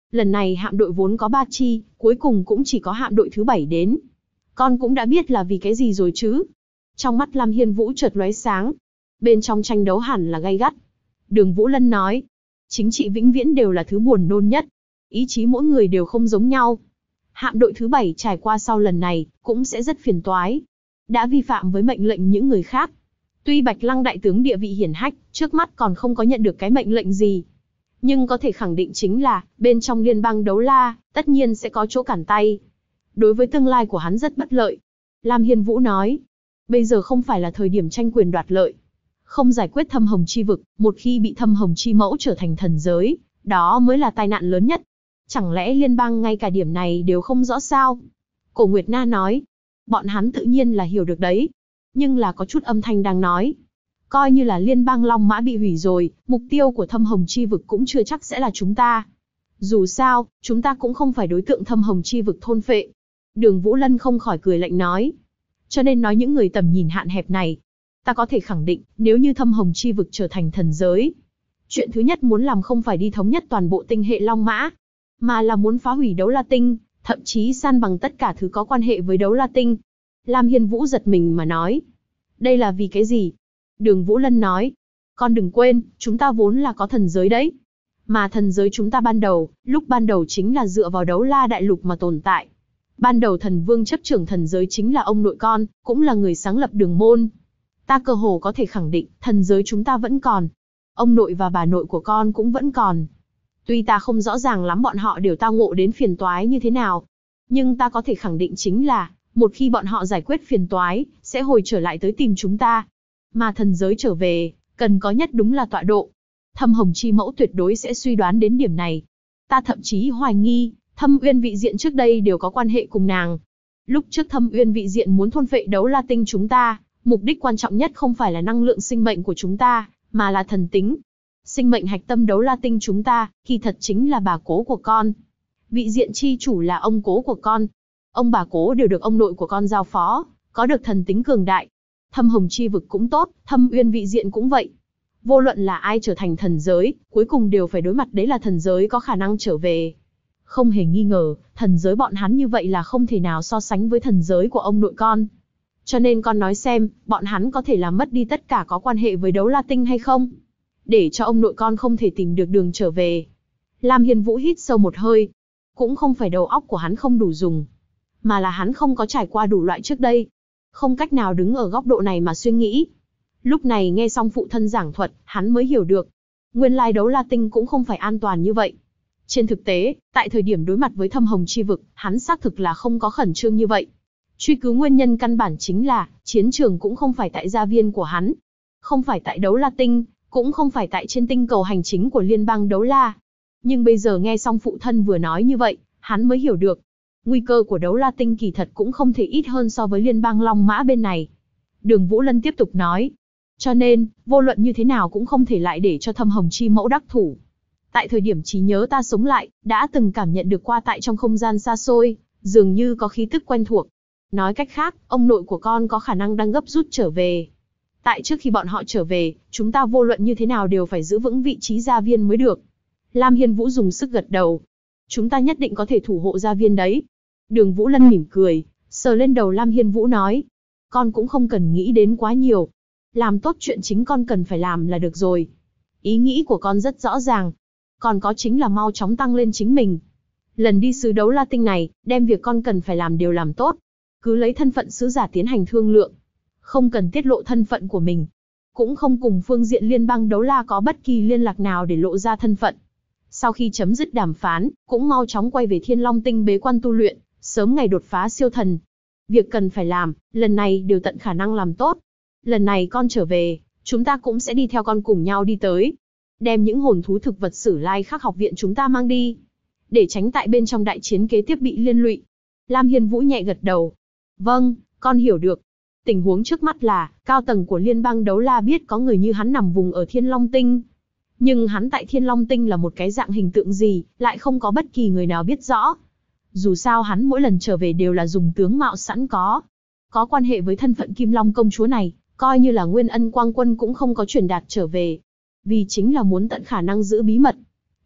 Lần này hạm đội vốn có 3 chi, cuối cùng cũng chỉ có hạm đội thứ 7 đến. Con cũng đã biết là vì cái gì rồi chứ? Trong mắt Lam Hiên Vũ chợt lóe sáng. Bên trong tranh đấu hẳn là gay gắt. Đường Vũ Lân nói, chính trị vĩnh viễn đều là thứ buồn nôn nhất. Ý chí mỗi người đều không giống nhau. Hạm đội thứ 7 trải qua sau lần này, cũng sẽ rất phiền toái. Đã vi phạm với mệnh lệnh những người khác. Tuy Bạch Lăng đại tướng địa vị hiển hách, trước mắt còn không có nhận được cái mệnh lệnh gì. Nhưng có thể khẳng định chính là, bên trong liên bang đấu la, tất nhiên sẽ có chỗ cản tay. Đối với tương lai của hắn rất bất lợi. Lam Hiên Vũ nói, bây giờ không phải là thời điểm tranh quyền đoạt lợi. Không giải quyết thâm hồng chi vực, một khi bị thâm hồng chi mẫu trở thành thần giới, đó mới là tai nạn lớn nhất. Chẳng lẽ liên bang ngay cả điểm này đều không rõ sao? Cổ Nguyệt Na nói, bọn hắn tự nhiên là hiểu được đấy. Nhưng là có chút âm thanh đang nói. Coi như là liên bang Long Mã bị hủy rồi, mục tiêu của thâm hồng chi vực cũng chưa chắc sẽ là chúng ta. Dù sao, chúng ta cũng không phải đối tượng thâm hồng chi vực thôn phệ. Đường Vũ Lân không khỏi cười lạnh nói. Cho nên nói những người tầm nhìn hạn hẹp này, ta có thể khẳng định, nếu như thâm hồng chi vực trở thành thần giới, chuyện thứ nhất muốn làm không phải đi thống nhất toàn bộ tinh hệ Long Mã, mà là muốn phá hủy đấu la tinh, thậm chí san bằng tất cả thứ có quan hệ với đấu la tinh. Lam Hiên Vũ giật mình mà nói. Đây là vì cái gì? Đường Vũ Lân nói. Con đừng quên, chúng ta vốn là có thần giới đấy. Mà thần giới chúng ta lúc ban đầu chính là dựa vào đấu la đại lục mà tồn tại. Ban đầu thần vương chấp trưởng thần giới chính là ông nội con, cũng là người sáng lập đường môn. Ta cơ hồ có thể khẳng định, thần giới chúng ta vẫn còn. Ông nội và bà nội của con cũng vẫn còn. Tuy ta không rõ ràng lắm bọn họ đều tao ngộ đến phiền toái như thế nào. Nhưng ta có thể khẳng định chính là, một khi bọn họ giải quyết phiền toái, sẽ hồi trở lại tới tìm chúng ta. Mà thần giới trở về, cần có nhất đúng là tọa độ. Thâm hồng chi mẫu tuyệt đối sẽ suy đoán đến điểm này. Ta thậm chí hoài nghi, Thâm Uyên vị diện trước đây đều có quan hệ cùng nàng. Lúc trước Thâm Uyên vị diện muốn thôn phệ đấu la tinh chúng ta, mục đích quan trọng nhất không phải là năng lượng sinh mệnh của chúng ta, mà là thần tính. Sinh mệnh hạch tâm đấu la tinh chúng ta, kỳ thật chính là bà cố của con. Vị diện chi chủ là ông cố của con. Ông bà cố đều được ông nội của con giao phó, có được thần tính cường đại. Thâm hồng chi vực cũng tốt, Thâm Uyên vị diện cũng vậy. Vô luận là ai trở thành thần giới, cuối cùng đều phải đối mặt đấy là thần giới có khả năng trở về. Không hề nghi ngờ, thần giới bọn hắn như vậy là không thể nào so sánh với thần giới của ông nội con. Cho nên con nói xem, bọn hắn có thể làm mất đi tất cả có quan hệ với đấu la tinh hay không? Để cho ông nội con không thể tìm được đường trở về. Lam Hiên Vũ hít sâu một hơi. Cũng không phải đầu óc của hắn không đủ dùng, mà là hắn không có trải qua đủ loại trước đây. Không cách nào đứng ở góc độ này mà suy nghĩ. Lúc này nghe xong phụ thân giảng thuật, hắn mới hiểu được. Nguyên lai đấu la tinh cũng không phải an toàn như vậy. Trên thực tế, tại thời điểm đối mặt với thâm hồng chi vực, hắn xác thực là không có khẩn trương như vậy. Truy cứu nguyên nhân căn bản chính là, chiến trường cũng không phải tại gia viên của hắn. Không phải tại đấu la tinh, cũng không phải tại trên tinh cầu hành chính của liên bang đấu la. Nhưng bây giờ nghe xong phụ thân vừa nói như vậy, hắn mới hiểu được. Nguy cơ của đấu la tinh kỳ thật cũng không thể ít hơn so với liên bang Long Mã bên này. Đường Vũ Lân tiếp tục nói. Cho nên, vô luận như thế nào cũng không thể lại để cho thâm hồng chi mẫu đắc thủ. Tại thời điểm trí nhớ ta sống lại, đã từng cảm nhận được qua tại trong không gian xa xôi, dường như có khí tức quen thuộc. Nói cách khác, ông nội của con có khả năng đang gấp rút trở về. Tại trước khi bọn họ trở về, chúng ta vô luận như thế nào đều phải giữ vững vị trí gia viên mới được. Lam Hiên Vũ dùng sức gật đầu. Chúng ta nhất định có thể thủ hộ gia viên đấy. Đường Vũ Lân mỉm cười, sờ lên đầu Lam Hiên Vũ nói. Con cũng không cần nghĩ đến quá nhiều. Làm tốt chuyện chính con cần phải làm là được rồi. Ý nghĩ của con rất rõ ràng. Còn có chính là mau chóng tăng lên chính mình. Lần đi sứ đấu la tinh này, đem việc con cần phải làm đều làm tốt. Cứ lấy thân phận sứ giả tiến hành thương lượng. Không cần tiết lộ thân phận của mình. Cũng không cùng phương diện liên bang đấu la có bất kỳ liên lạc nào để lộ ra thân phận. Sau khi chấm dứt đàm phán, cũng mau chóng quay về Thiên Long Tinh bế quan tu luyện, sớm ngày đột phá siêu thần. Việc cần phải làm, lần này đều tận khả năng làm tốt. Lần này con trở về, chúng ta cũng sẽ đi theo con cùng nhau đi tới. Đem những hồn thú thực vật Sử Lai Khắc học viện chúng ta mang đi. Để tránh tại bên trong đại chiến kế tiếp bị liên lụy. Lam Hiên Vũ nhẹ gật đầu. Vâng, con hiểu được. Tình huống trước mắt là, cao tầng của liên bang đấu la biết có người như hắn nằm vùng ở Thiên Long Tinh. Nhưng hắn tại Thiên Long Tinh là một cái dạng hình tượng gì, lại không có bất kỳ người nào biết rõ. Dù sao hắn mỗi lần trở về đều là dùng tướng mạo sẵn có. Có quan hệ với thân phận Kim Long công chúa này, coi như là Nguyên Ân Quang Quân cũng không có truyền đạt trở về. Vì chính là muốn tận khả năng giữ bí mật.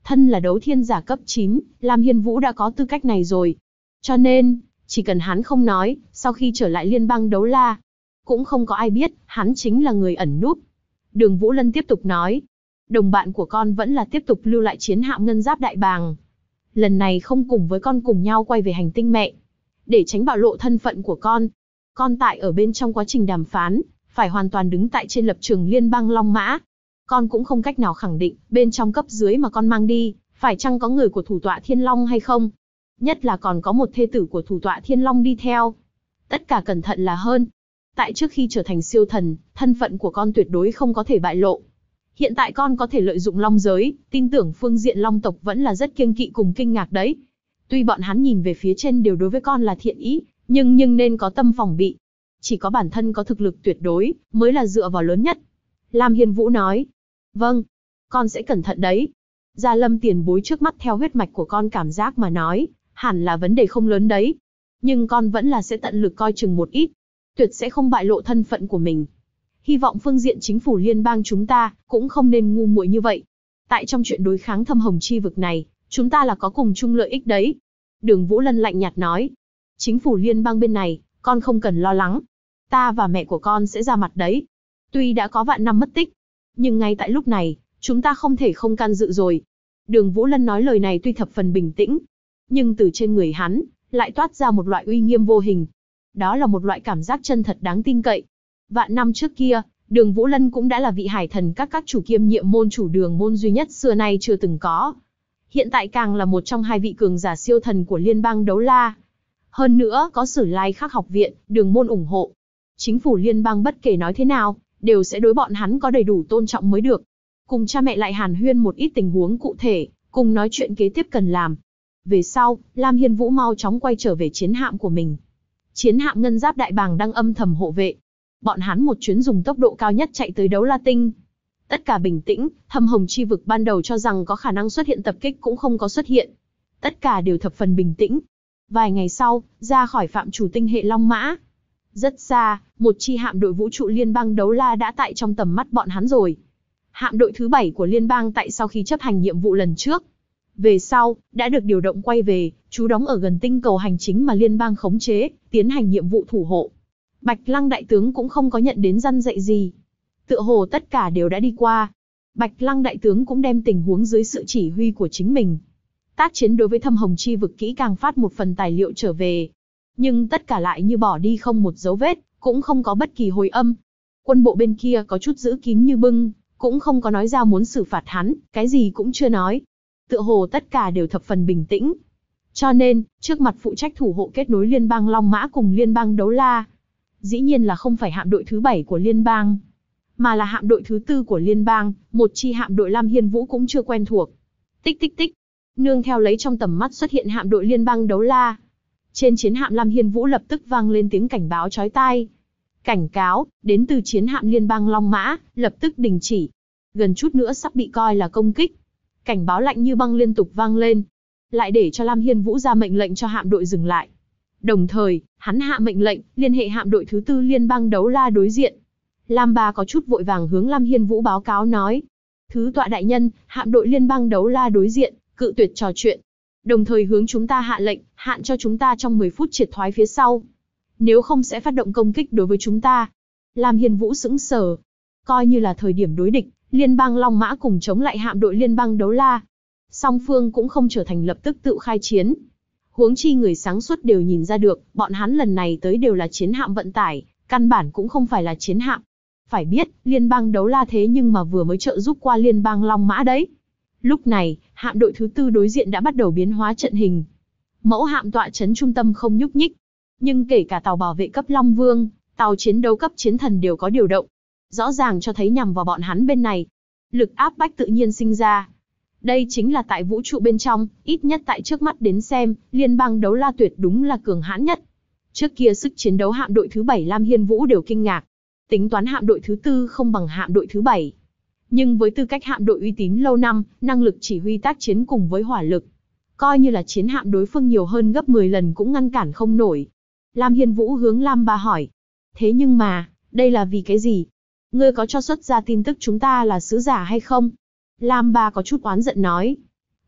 Thân là đấu thiên giả cấp 9, Lam Hiên Vũ đã có tư cách này rồi. Cho nên, chỉ cần hắn không nói, sau khi trở lại liên bang đấu la, cũng không có ai biết, hắn chính là người ẩn núp. Đường Vũ Lân tiếp tục nói, đồng bạn của con vẫn là tiếp tục lưu lại chiến hạm ngân giáp đại bàng. Lần này không cùng với con cùng nhau quay về hành tinh mẹ. Để tránh bạo lộ thân phận của con tại ở bên trong quá trình đàm phán, phải hoàn toàn đứng tại trên lập trường liên bang Long Mã. Con cũng không cách nào khẳng định, bên trong cấp dưới mà con mang đi, phải chăng có người của thủ tọa Thiên Long hay không. Nhất là còn có một thê tử của thủ tọa Thiên Long đi theo. Tất cả cẩn thận là hơn. Tại trước khi trở thành siêu thần, thân phận của con tuyệt đối không có thể bại lộ. Hiện tại con có thể lợi dụng long giới, tin tưởng phương diện long tộc vẫn là rất kiêng kỵ cùng kinh ngạc đấy. Tuy bọn hắn nhìn về phía trên đều đối với con là thiện ý, nhưng nên có tâm phòng bị. Chỉ có bản thân có thực lực tuyệt đối, mới là dựa vào lớn nhất. Lam Hiên Vũ nói, vâng, con sẽ cẩn thận đấy. Gia Lâm tiền bối trước mắt theo huyết mạch của con cảm giác mà nói, hẳn là vấn đề không lớn đấy. Nhưng con vẫn là sẽ tận lực coi chừng một ít. Tuyệt sẽ không bại lộ thân phận của mình. Hy vọng phương diện chính phủ liên bang chúng ta cũng không nên ngu muội như vậy. Tại trong chuyện đối kháng thâm hồng chi vực này, chúng ta là có cùng chung lợi ích đấy. Đường Vũ Lân lạnh nhạt nói. Chính phủ liên bang bên này, con không cần lo lắng. Ta và mẹ của con sẽ ra mặt đấy. Tuy đã có vạn năm mất tích, nhưng ngay tại lúc này, chúng ta không thể không can dự rồi. Đường Vũ Lân nói lời này tuy thập phần bình tĩnh, nhưng từ trên người hắn, lại toát ra một loại uy nghiêm vô hình. Đó là một loại cảm giác chân thật đáng tin cậy. Vạn năm trước kia, Đường Vũ Lân cũng đã là vị hải thần các chủ kiêm nhiệm môn chủ đường môn duy nhất xưa nay chưa từng có. Hiện tại càng là một trong hai vị cường giả siêu thần của liên bang đấu la. Hơn nữa có Sử Lai Khắc học viện, đường môn ủng hộ. Chính phủ liên bang bất kể nói thế nào, đều sẽ đối bọn hắn có đầy đủ tôn trọng mới được. Cùng cha mẹ lại hàn huyên một ít tình huống cụ thể, cùng nói chuyện kế tiếp cần làm. Về sau, Lam Hiên Vũ mau chóng quay trở về chiến hạm của mình. Chiến hạm ngân giáp đại bàng đang âm thầm hộ vệ. Bọn hắn một chuyến dùng tốc độ cao nhất chạy tới đấu la tinh. Tất cả bình tĩnh, thâm hồng chi vực ban đầu cho rằng có khả năng xuất hiện tập kích cũng không có xuất hiện. Tất cả đều thập phần bình tĩnh. Vài ngày sau, ra khỏi phạm chủ tinh hệ Long Mã. Rất xa, một chi hạm đội vũ trụ liên bang đấu la đã tại trong tầm mắt bọn hắn rồi. Hạm đội thứ 7 của liên bang tại sau khi chấp hành nhiệm vụ lần trước. Về sau, đã được điều động quay về, trú đóng ở gần tinh cầu hành chính mà liên bang khống chế, tiến hành nhiệm vụ thủ hộ. Bạch Lăng đại tướng cũng không có nhận đến răn dạy gì. Tựa hồ tất cả đều đã đi qua. Bạch Lăng đại tướng cũng đem tình huống dưới sự chỉ huy của chính mình. Tác chiến đối với thâm hồng chi vực kỹ càng phát một phần tài liệu trở về. Nhưng tất cả lại như bỏ đi không một dấu vết, cũng không có bất kỳ hồi âm. Quân bộ bên kia có chút giữ kín như bưng, cũng không có nói ra muốn xử phạt hắn, cái gì cũng chưa nói. Tựa hồ tất cả đều thập phần bình tĩnh. Cho nên, trước mặt phụ trách thủ hộ kết nối liên bang Long Mã cùng liên bang Đấu La, dĩ nhiên là không phải hạm đội thứ 7 của liên bang, mà là hạm đội thứ 4 của liên bang, một chi hạm đội Lam Hiên Vũ cũng chưa quen thuộc. Tích tích tích, nương theo lấy trong tầm mắt xuất hiện hạm đội liên bang Đấu La. Trên chiến hạm Lam Hiên Vũ lập tức vang lên tiếng cảnh báo chói tai. Cảnh cáo, đến từ chiến hạm liên bang Long Mã, lập tức đình chỉ. Gần chút nữa sắp bị coi là công kích. Cảnh báo lạnh như băng liên tục vang lên. Lại để cho Lam Hiên Vũ ra mệnh lệnh cho hạm đội dừng lại. Đồng thời, hắn hạ mệnh lệnh, liên hệ hạm đội thứ 4 liên bang Đấu La đối diện. Lam Ba có chút vội vàng hướng Lam Hiên Vũ báo cáo nói. Thứ tọa đại nhân, hạm đội liên bang Đấu La đối diện, cự tuyệt trò chuyện. Đồng thời hướng chúng ta hạ lệnh, hạn cho chúng ta trong 10 phút triệt thoái phía sau. Nếu không sẽ phát động công kích đối với chúng ta. Lam Hiên Vũ sững sờ. Coi như là thời điểm đối địch, liên bang Long Mã cùng chống lại hạm đội liên bang Đấu La. Song phương cũng không trở thành lập tức tự khai chiến. Huống chi người sáng suốt đều nhìn ra được, bọn hắn lần này tới đều là chiến hạm vận tải, căn bản cũng không phải là chiến hạm. Phải biết, liên bang Đấu La thế nhưng mà vừa mới trợ giúp qua liên bang Long Mã đấy. Lúc này, hạm đội thứ 4 đối diện đã bắt đầu biến hóa trận hình. Mẫu hạm tọa trấn trung tâm không nhúc nhích. Nhưng kể cả tàu bảo vệ cấp Long Vương, tàu chiến đấu cấp Chiến Thần đều có điều động. Rõ ràng cho thấy nhằm vào bọn hắn bên này. Lực áp bách tự nhiên sinh ra. Đây chính là tại vũ trụ bên trong, ít nhất tại trước mắt đến xem, liên bang Đấu La tuyệt đúng là cường hãn nhất. Trước kia sức chiến đấu hạm đội thứ 7 Lam Hiên Vũ đều kinh ngạc. Tính toán hạm đội thứ 4 không bằng hạm đội thứ 7. Nhưng với tư cách hạm đội uy tín lâu năm, năng lực chỉ huy tác chiến cùng với hỏa lực, coi như là chiến hạm đối phương nhiều hơn gấp 10 lần cũng ngăn cản không nổi. Lam Hiên Vũ hướng Lam Ba hỏi. Thế nhưng mà, đây là vì cái gì? Ngươi có cho xuất ra tin tức chúng ta là sứ giả hay không? Lam Ba có chút oán giận nói.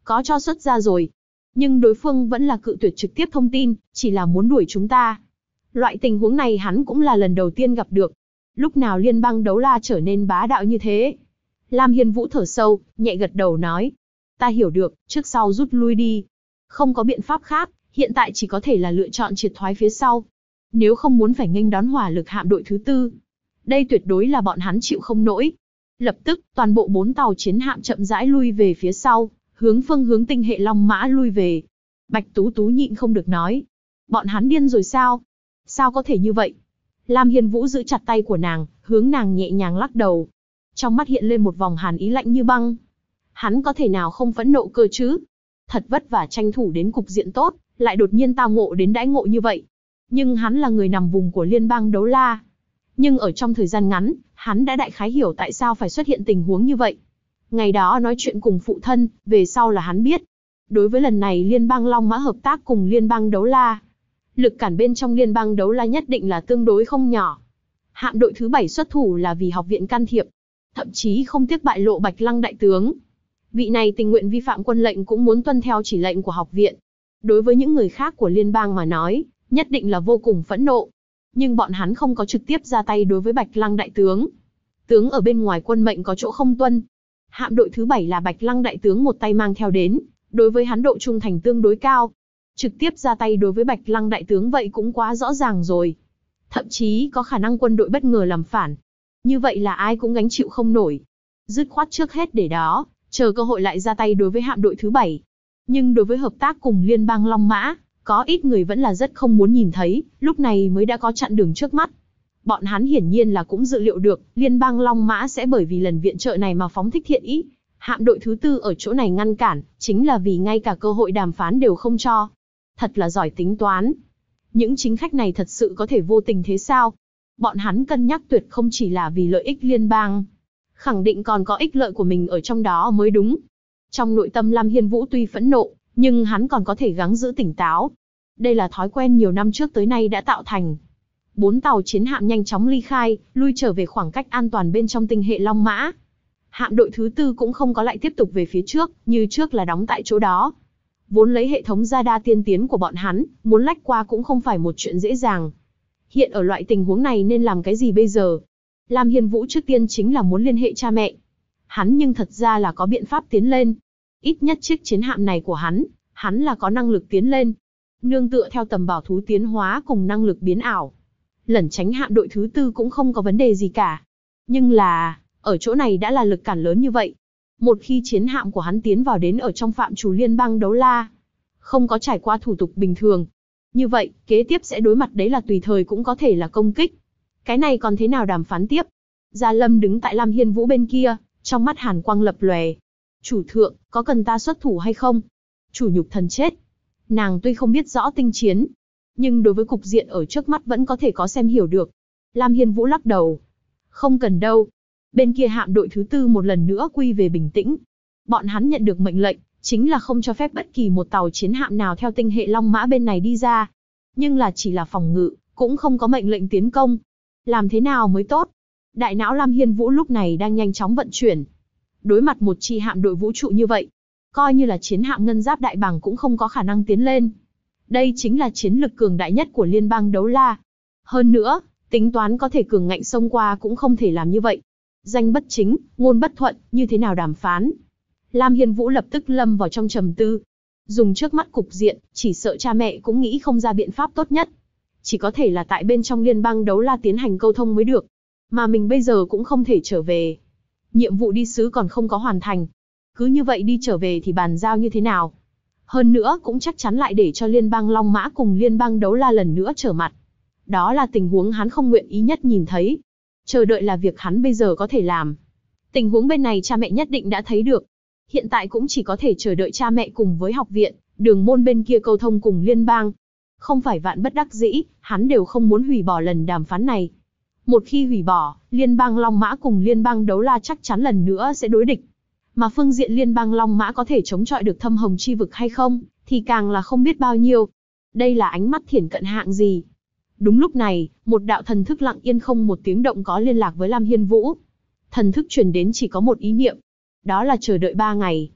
có cho xuất ra rồi. Nhưng đối phương vẫn là cự tuyệt trực tiếp thông tin, chỉ là muốn đuổi chúng ta. Loại tình huống này hắn cũng là lần đầu tiên gặp được. Lúc nào liên bang đấu la trở nên bá đạo như thế? Lam Hiên Vũ thở sâu, nhẹ gật đầu nói. Ta hiểu được, trước sau rút lui đi. Không có biện pháp khác, hiện tại chỉ có thể là lựa chọn triệt thoái phía sau. Nếu không muốn phải nghênh đón hỏa lực hạm đội thứ tư, đây tuyệt đối là bọn hắn chịu không nổi. Lập tức, toàn bộ 4 tàu chiến hạm chậm rãi lui về phía sau, hướng phương hướng tinh hệ Long Mã lui về. Bạch Tú Tú nhịn không được nói. Bọn hắn điên rồi sao? Sao có thể như vậy? Lam Hiên Vũ giữ chặt tay của nàng, hướng nàng nhẹ nhàng lắc đầu. Trong mắt hiện lên một vòng hàn ý lạnh như băng. Hắn có thể nào không phẫn nộ cơ chứ? Thật vất vả tranh thủ đến cục diện tốt, lại đột nhiên tao ngộ đến đãi ngộ như vậy. Nhưng hắn là người nằm vùng của liên bang đấu la. Nhưng ở trong thời gian ngắn, hắn đã đại khái hiểu tại sao phải xuất hiện tình huống như vậy. Ngày đó nói chuyện cùng phụ thân, về sau là hắn biết. Đối với lần này liên bang Long Mã hợp tác cùng liên bang đấu la, lực cản bên trong liên bang đấu la nhất định là tương đối không nhỏ. Hạm đội thứ 7 xuất thủ là vì học viện can thiệp, thậm chí không tiếc bại lộ Bạch Lăng đại tướng. Vị này tình nguyện vi phạm quân lệnh cũng muốn tuân theo chỉ lệnh của học viện. Đối với những người khác của liên bang mà nói, nhất định là vô cùng phẫn nộ. Nhưng bọn hắn không có trực tiếp ra tay đối với Bạch Lăng đại tướng. Tướng ở bên ngoài quân mệnh có chỗ không tuân. Hạm đội thứ 7 là Bạch Lăng đại tướng một tay mang theo đến, đối với hắn độ trung thành tương đối cao. Trực tiếp ra tay đối với Bạch Lăng đại tướng vậy cũng quá rõ ràng rồi. Thậm chí có khả năng quân đội bất ngờ làm phản. Như vậy là ai cũng gánh chịu không nổi. Dứt khoát trước hết để đó, chờ cơ hội lại ra tay đối với hạm đội thứ 7. Nhưng đối với hợp tác cùng liên bang Long Mã, có ít người vẫn là rất không muốn nhìn thấy, lúc này mới đã có chặn đường trước mắt. Bọn hắn hiển nhiên là cũng dự liệu được, liên bang Long Mã sẽ bởi vì lần viện trợ này mà phóng thích thiện ý. Hạm đội thứ 4 ở chỗ này ngăn cản, chính là vì ngay cả cơ hội đàm phán đều không cho. Thật là giỏi tính toán. Những chính khách này thật sự có thể vô tình thế sao? Bọn hắn cân nhắc tuyệt không chỉ là vì lợi ích liên bang. Khẳng định còn có ích lợi của mình ở trong đó mới đúng. Trong nội tâm Lam Hiên Vũ tuy phẫn nộ, nhưng hắn còn có thể gắng giữ tỉnh táo. Đây là thói quen nhiều năm trước tới nay đã tạo thành. 4 tàu chiến hạm nhanh chóng ly khai, lui trở về khoảng cách an toàn bên trong tinh hệ Long Mã. Hạm đội thứ 4 cũng không có lại tiếp tục về phía trước, như trước là đóng tại chỗ đó. Vốn lấy hệ thống radar tiên tiến của bọn hắn, muốn lách qua cũng không phải một chuyện dễ dàng. Hiện ở loại tình huống này nên làm cái gì bây giờ? Lam Hiên Vũ trước tiên chính là muốn liên hệ cha mẹ. Hắn nhưng thật ra là có biện pháp tiến lên. Ít nhất chiếc chiến hạm này của hắn là có năng lực tiến lên. Nương tựa theo tầm bảo thú tiến hóa cùng năng lực biến ảo. Lẩn tránh hạm đội thứ 4 cũng không có vấn đề gì cả. Nhưng là, ở chỗ này đã là lực cản lớn như vậy. Một khi chiến hạm của hắn tiến vào đến ở trong phạm trù liên bang đấu la, không có trải qua thủ tục bình thường. Như vậy, kế tiếp sẽ đối mặt đấy là tùy thời cũng có thể là công kích. Cái này còn thế nào đàm phán tiếp? Gia Lâm đứng tại Lam Hiên Vũ bên kia, trong mắt hàn quang lập lòe. Chủ thượng, có cần ta xuất thủ hay không? Chủ nhục thần chết. Nàng tuy không biết rõ tinh chiến, nhưng đối với cục diện ở trước mắt vẫn có thể có xem hiểu được. Lam Hiên Vũ lắc đầu. Không cần đâu. Bên kia hạm đội thứ 4 một lần nữa quy về bình tĩnh. Bọn hắn nhận được mệnh lệnh, chính là không cho phép bất kỳ một tàu chiến hạm nào theo tinh hệ Long Mã bên này đi ra. Nhưng là chỉ là phòng ngự, cũng không có mệnh lệnh tiến công. Làm thế nào mới tốt? Đại não Lam Hiên Vũ lúc này đang nhanh chóng vận chuyển. Đối mặt một chi hạm đội vũ trụ như vậy, coi như là chiến hạm ngân giáp đại bàng cũng không có khả năng tiến lên. Đây chính là chiến lực cường đại nhất của liên bang đấu la. Hơn nữa, tính toán có thể cường ngạnh xông qua cũng không thể làm như vậy. Danh bất chính, ngôn bất thuận, như thế nào đàm phán? Lam Hiên Vũ lập tức lâm vào trong trầm tư. Dùng trước mắt cục diện, chỉ sợ cha mẹ cũng nghĩ không ra biện pháp tốt nhất. Chỉ có thể là tại bên trong liên bang đấu la tiến hành câu thông mới được. Mà mình bây giờ cũng không thể trở về. Nhiệm vụ đi sứ còn không có hoàn thành. Cứ như vậy đi trở về thì bàn giao như thế nào? Hơn nữa cũng chắc chắn lại để cho liên bang Long Mã cùng liên bang đấu la lần nữa trở mặt. Đó là tình huống hắn không nguyện ý nhất nhìn thấy. Chờ đợi là việc hắn bây giờ có thể làm. Tình huống bên này cha mẹ nhất định đã thấy được. Hiện tại cũng chỉ có thể chờ đợi cha mẹ cùng với học viện, đường môn bên kia câu thông cùng liên bang. Không phải vạn bất đắc dĩ, hắn đều không muốn hủy bỏ lần đàm phán này. Một khi hủy bỏ, liên bang Long Mã cùng liên bang đấu la chắc chắn lần nữa sẽ đối địch. Mà phương diện liên bang Long Mã có thể chống chọi được thâm hồng chi vực hay không, thì càng là không biết bao nhiêu. Đây là ánh mắt thiển cận hạng gì? Đúng lúc này, một đạo thần thức lặng yên không một tiếng động có liên lạc với Lam Hiên Vũ. Thần thức truyền đến chỉ có một ý niệm. Đó là chờ đợi 3 ngày.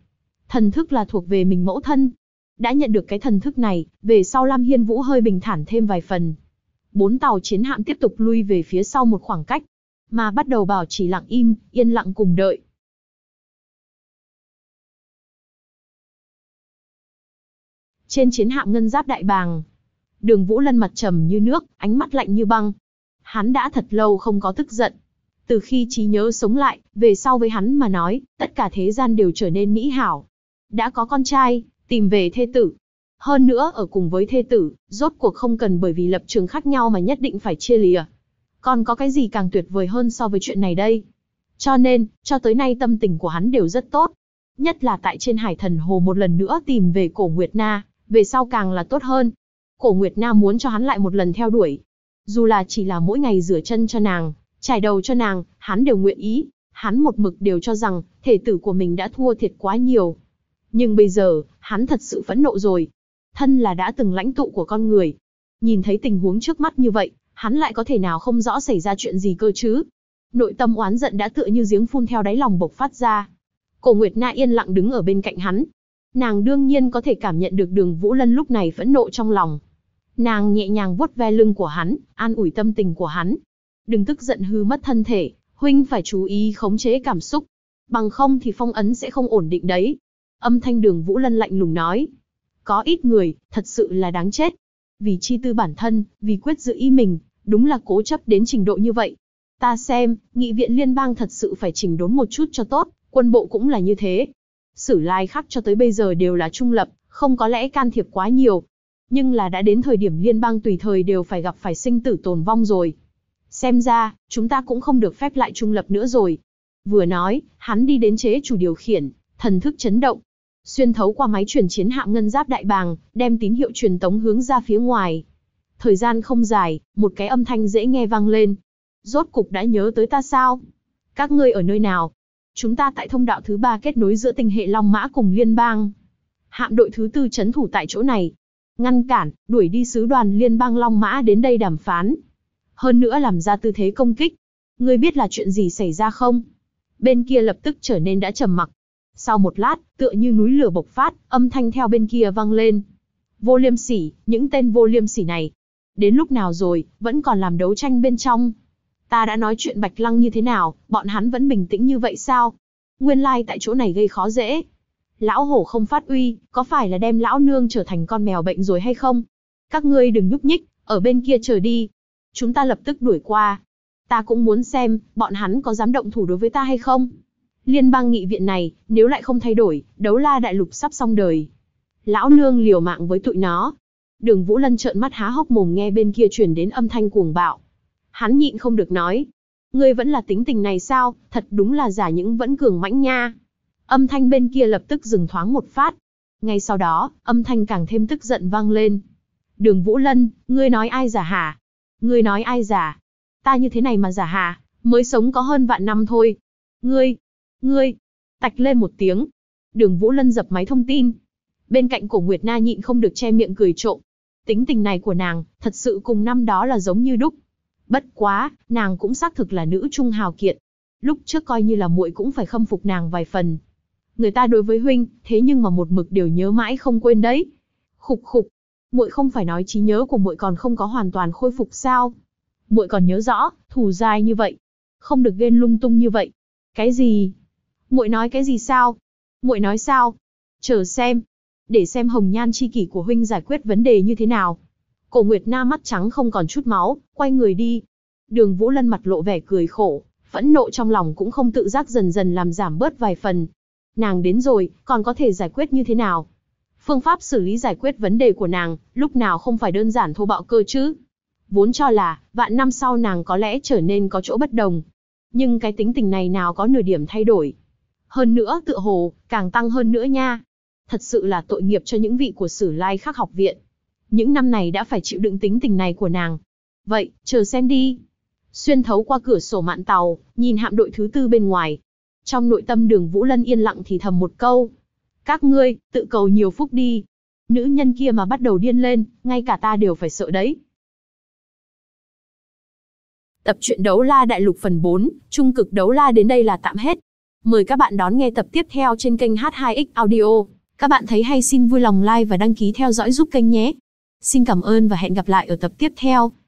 Thần thức là thuộc về mình mẫu thân. Đã nhận được cái thần thức này, về sau Lam Hiên Vũ hơi bình thản thêm vài phần. 4 tàu chiến hạm tiếp tục lui về phía sau một khoảng cách, mà bắt đầu bảo trì lặng im, yên lặng cùng đợi. Trên chiến hạm ngân giáp đại bàng, Đường Vũ Lân mặt trầm như nước, ánh mắt lạnh như băng. Hắn đã thật lâu không có tức giận. Từ khi trí nhớ sống lại, về sau với hắn mà nói, tất cả thế gian đều trở nên mỹ hảo. Đã có con trai, tìm về thê tử. Hơn nữa ở cùng với thê tử, rốt cuộc không cần bởi vì lập trường khác nhau mà nhất định phải chia lìa. Còn có cái gì càng tuyệt vời hơn so với chuyện này đây? Cho nên, cho tới nay tâm tình của hắn đều rất tốt. Nhất là tại trên Hải Thần Hồ một lần nữa tìm về Cổ Nguyệt Na, về sau càng là tốt hơn. Cổ Nguyệt Na muốn cho hắn lại một lần theo đuổi. Dù là chỉ là mỗi ngày rửa chân cho nàng, trải đầu cho nàng, hắn đều nguyện ý. Hắn một mực đều cho rằng, thể tử của mình đã thua thiệt quá nhiều. Nhưng bây giờ, hắn thật sự phẫn nộ rồi. Thân là đã từng lãnh tụ của con người. Nhìn thấy tình huống trước mắt như vậy, hắn lại có thể nào không rõ xảy ra chuyện gì cơ chứ? Nội tâm oán giận đã tựa như giếng phun theo đáy lòng bộc phát ra. Cổ Nguyệt Na yên lặng đứng ở bên cạnh hắn. Nàng đương nhiên có thể cảm nhận được Đường Vũ Lân lúc này phẫn nộ trong lòng. Nàng nhẹ nhàng vuốt ve lưng của hắn, an ủi tâm tình của hắn. Đừng tức giận hư mất thân thể, huynh phải chú ý khống chế cảm xúc. Bằng không thì phong ấn sẽ không ổn định đấy. Âm thanh Đường Vũ Lân lạnh lùng nói. Có ít người, thật sự là đáng chết. Vì chi tư bản thân, vì quyết giữ ý mình, đúng là cố chấp đến trình độ như vậy. Ta xem, nghị viện liên bang thật sự phải chỉnh đốn một chút cho tốt, quân bộ cũng là như thế. Sử Lai Khắc cho tới bây giờ đều là trung lập, không có lẽ can thiệp quá nhiều. Nhưng là đã đến thời điểm liên bang tùy thời đều phải gặp phải sinh tử tồn vong rồi. Xem ra, chúng ta cũng không được phép lại trung lập nữa rồi. Vừa nói, hắn đi đến chế chủ điều khiển, thần thức chấn động. Xuyên thấu qua máy truyền chiến hạm ngân giáp đại bàng, đem tín hiệu truyền tống hướng ra phía ngoài. Thời gian không dài, một cái âm thanh dễ nghe vang lên. Rốt cục đã nhớ tới ta sao? Các ngươi ở nơi nào? Chúng ta tại thông đạo thứ 3 kết nối giữa tinh hệ Long Mã cùng liên bang. Hạm đội thứ 4 trấn thủ tại chỗ này. Ngăn cản, đuổi đi sứ đoàn liên bang Long Mã đến đây đàm phán. Hơn nữa làm ra tư thế công kích. Ngươi biết là chuyện gì xảy ra không? Bên kia lập tức trở nên đã trầm mặc. Sau một lát, tựa như núi lửa bộc phát, âm thanh theo bên kia vang lên. Vô liêm sỉ, những tên vô liêm sỉ này. Đến lúc nào rồi, vẫn còn làm đấu tranh bên trong. Ta đã nói chuyện Bạch Lăng như thế nào, bọn hắn vẫn bình tĩnh như vậy sao? Nguyên lai tại chỗ này gây khó dễ. Lão hổ không phát uy, có phải là đem lão nương trở thành con mèo bệnh rồi hay không? Các ngươi đừng nhúc nhích, ở bên kia chờ đi. Chúng ta lập tức đuổi qua. Ta cũng muốn xem, bọn hắn có dám động thủ đối với ta hay không? Liên bang nghị viện này, nếu lại không thay đổi, Đấu La đại lục sắp xong đời. Lão nương liều mạng với tụi nó. Đường Vũ Lân trợn mắt há hốc mồm nghe bên kia truyền đến âm thanh cuồng bạo. Hắn nhịn không được nói. Ngươi vẫn là tính tình này sao, thật đúng là giả những vẫn cường mãnh nha. Âm thanh bên kia lập tức dừng thoáng một phát. Ngay sau đó, âm thanh càng thêm tức giận vang lên. Đường Vũ Lân, ngươi nói ai giả hả? Ngươi nói ai giả? Ta như thế này mà giả hả? Mới sống có hơn vạn năm thôi. Ngươi, tạch lên một tiếng. Đường Vũ Lân dập máy thông tin. Bên cạnh Cổ Nguyệt Na nhịn không được che miệng cười trộm. Tính tình này của nàng, thật sự cùng năm đó là giống như đúc. Bất quá, nàng cũng xác thực là nữ trung hào kiệt. Lúc trước coi như là muội cũng phải khâm phục nàng vài phần. Người ta đối với huynh, thế nhưng mà một mực đều nhớ mãi không quên đấy. Khục khục, muội không phải nói trí nhớ của muội còn không có hoàn toàn khôi phục sao? Muội còn nhớ rõ, thù dai như vậy, không được ghen lung tung như vậy. Cái gì? Muội nói cái gì sao? Muội nói sao? Chờ xem, để xem hồng nhan chi kỷ của huynh giải quyết vấn đề như thế nào. Cổ Nguyệt Na mắt trắng không còn chút máu, quay người đi. Đường Vũ Lân mặt lộ vẻ cười khổ, phẫn nộ trong lòng cũng không tự giác dần dần làm giảm bớt vài phần. Nàng đến rồi, còn có thể giải quyết như thế nào? Phương pháp xử lý giải quyết vấn đề của nàng, lúc nào không phải đơn giản thô bạo cơ chứ? Vốn cho là, vạn năm sau nàng có lẽ trở nên có chỗ bất đồng. Nhưng cái tính tình này nào có nửa điểm thay đổi. Hơn nữa tựa hồ, càng tăng hơn nữa nha. Thật sự là tội nghiệp cho những vị của Sử Lai Khắc học viện. Những năm này đã phải chịu đựng tính tình này của nàng. Vậy, chờ xem đi. Xuyên thấu qua cửa sổ mạn tàu, nhìn hạm đội thứ 4 bên ngoài. Trong nội tâm Đường Vũ Lân yên lặng thì thầm một câu. Các ngươi, tự cầu nhiều phúc đi. Nữ nhân kia mà bắt đầu điên lên, ngay cả ta đều phải sợ đấy. Tập truyện Đấu La Đại Lục phần 4, Trung cực Đấu La đến đây là tạm hết. Mời các bạn đón nghe tập tiếp theo trên kênh H2X Audio. Các bạn thấy hay xin vui lòng like và đăng ký theo dõi giúp kênh nhé. Xin cảm ơn và hẹn gặp lại ở tập tiếp theo.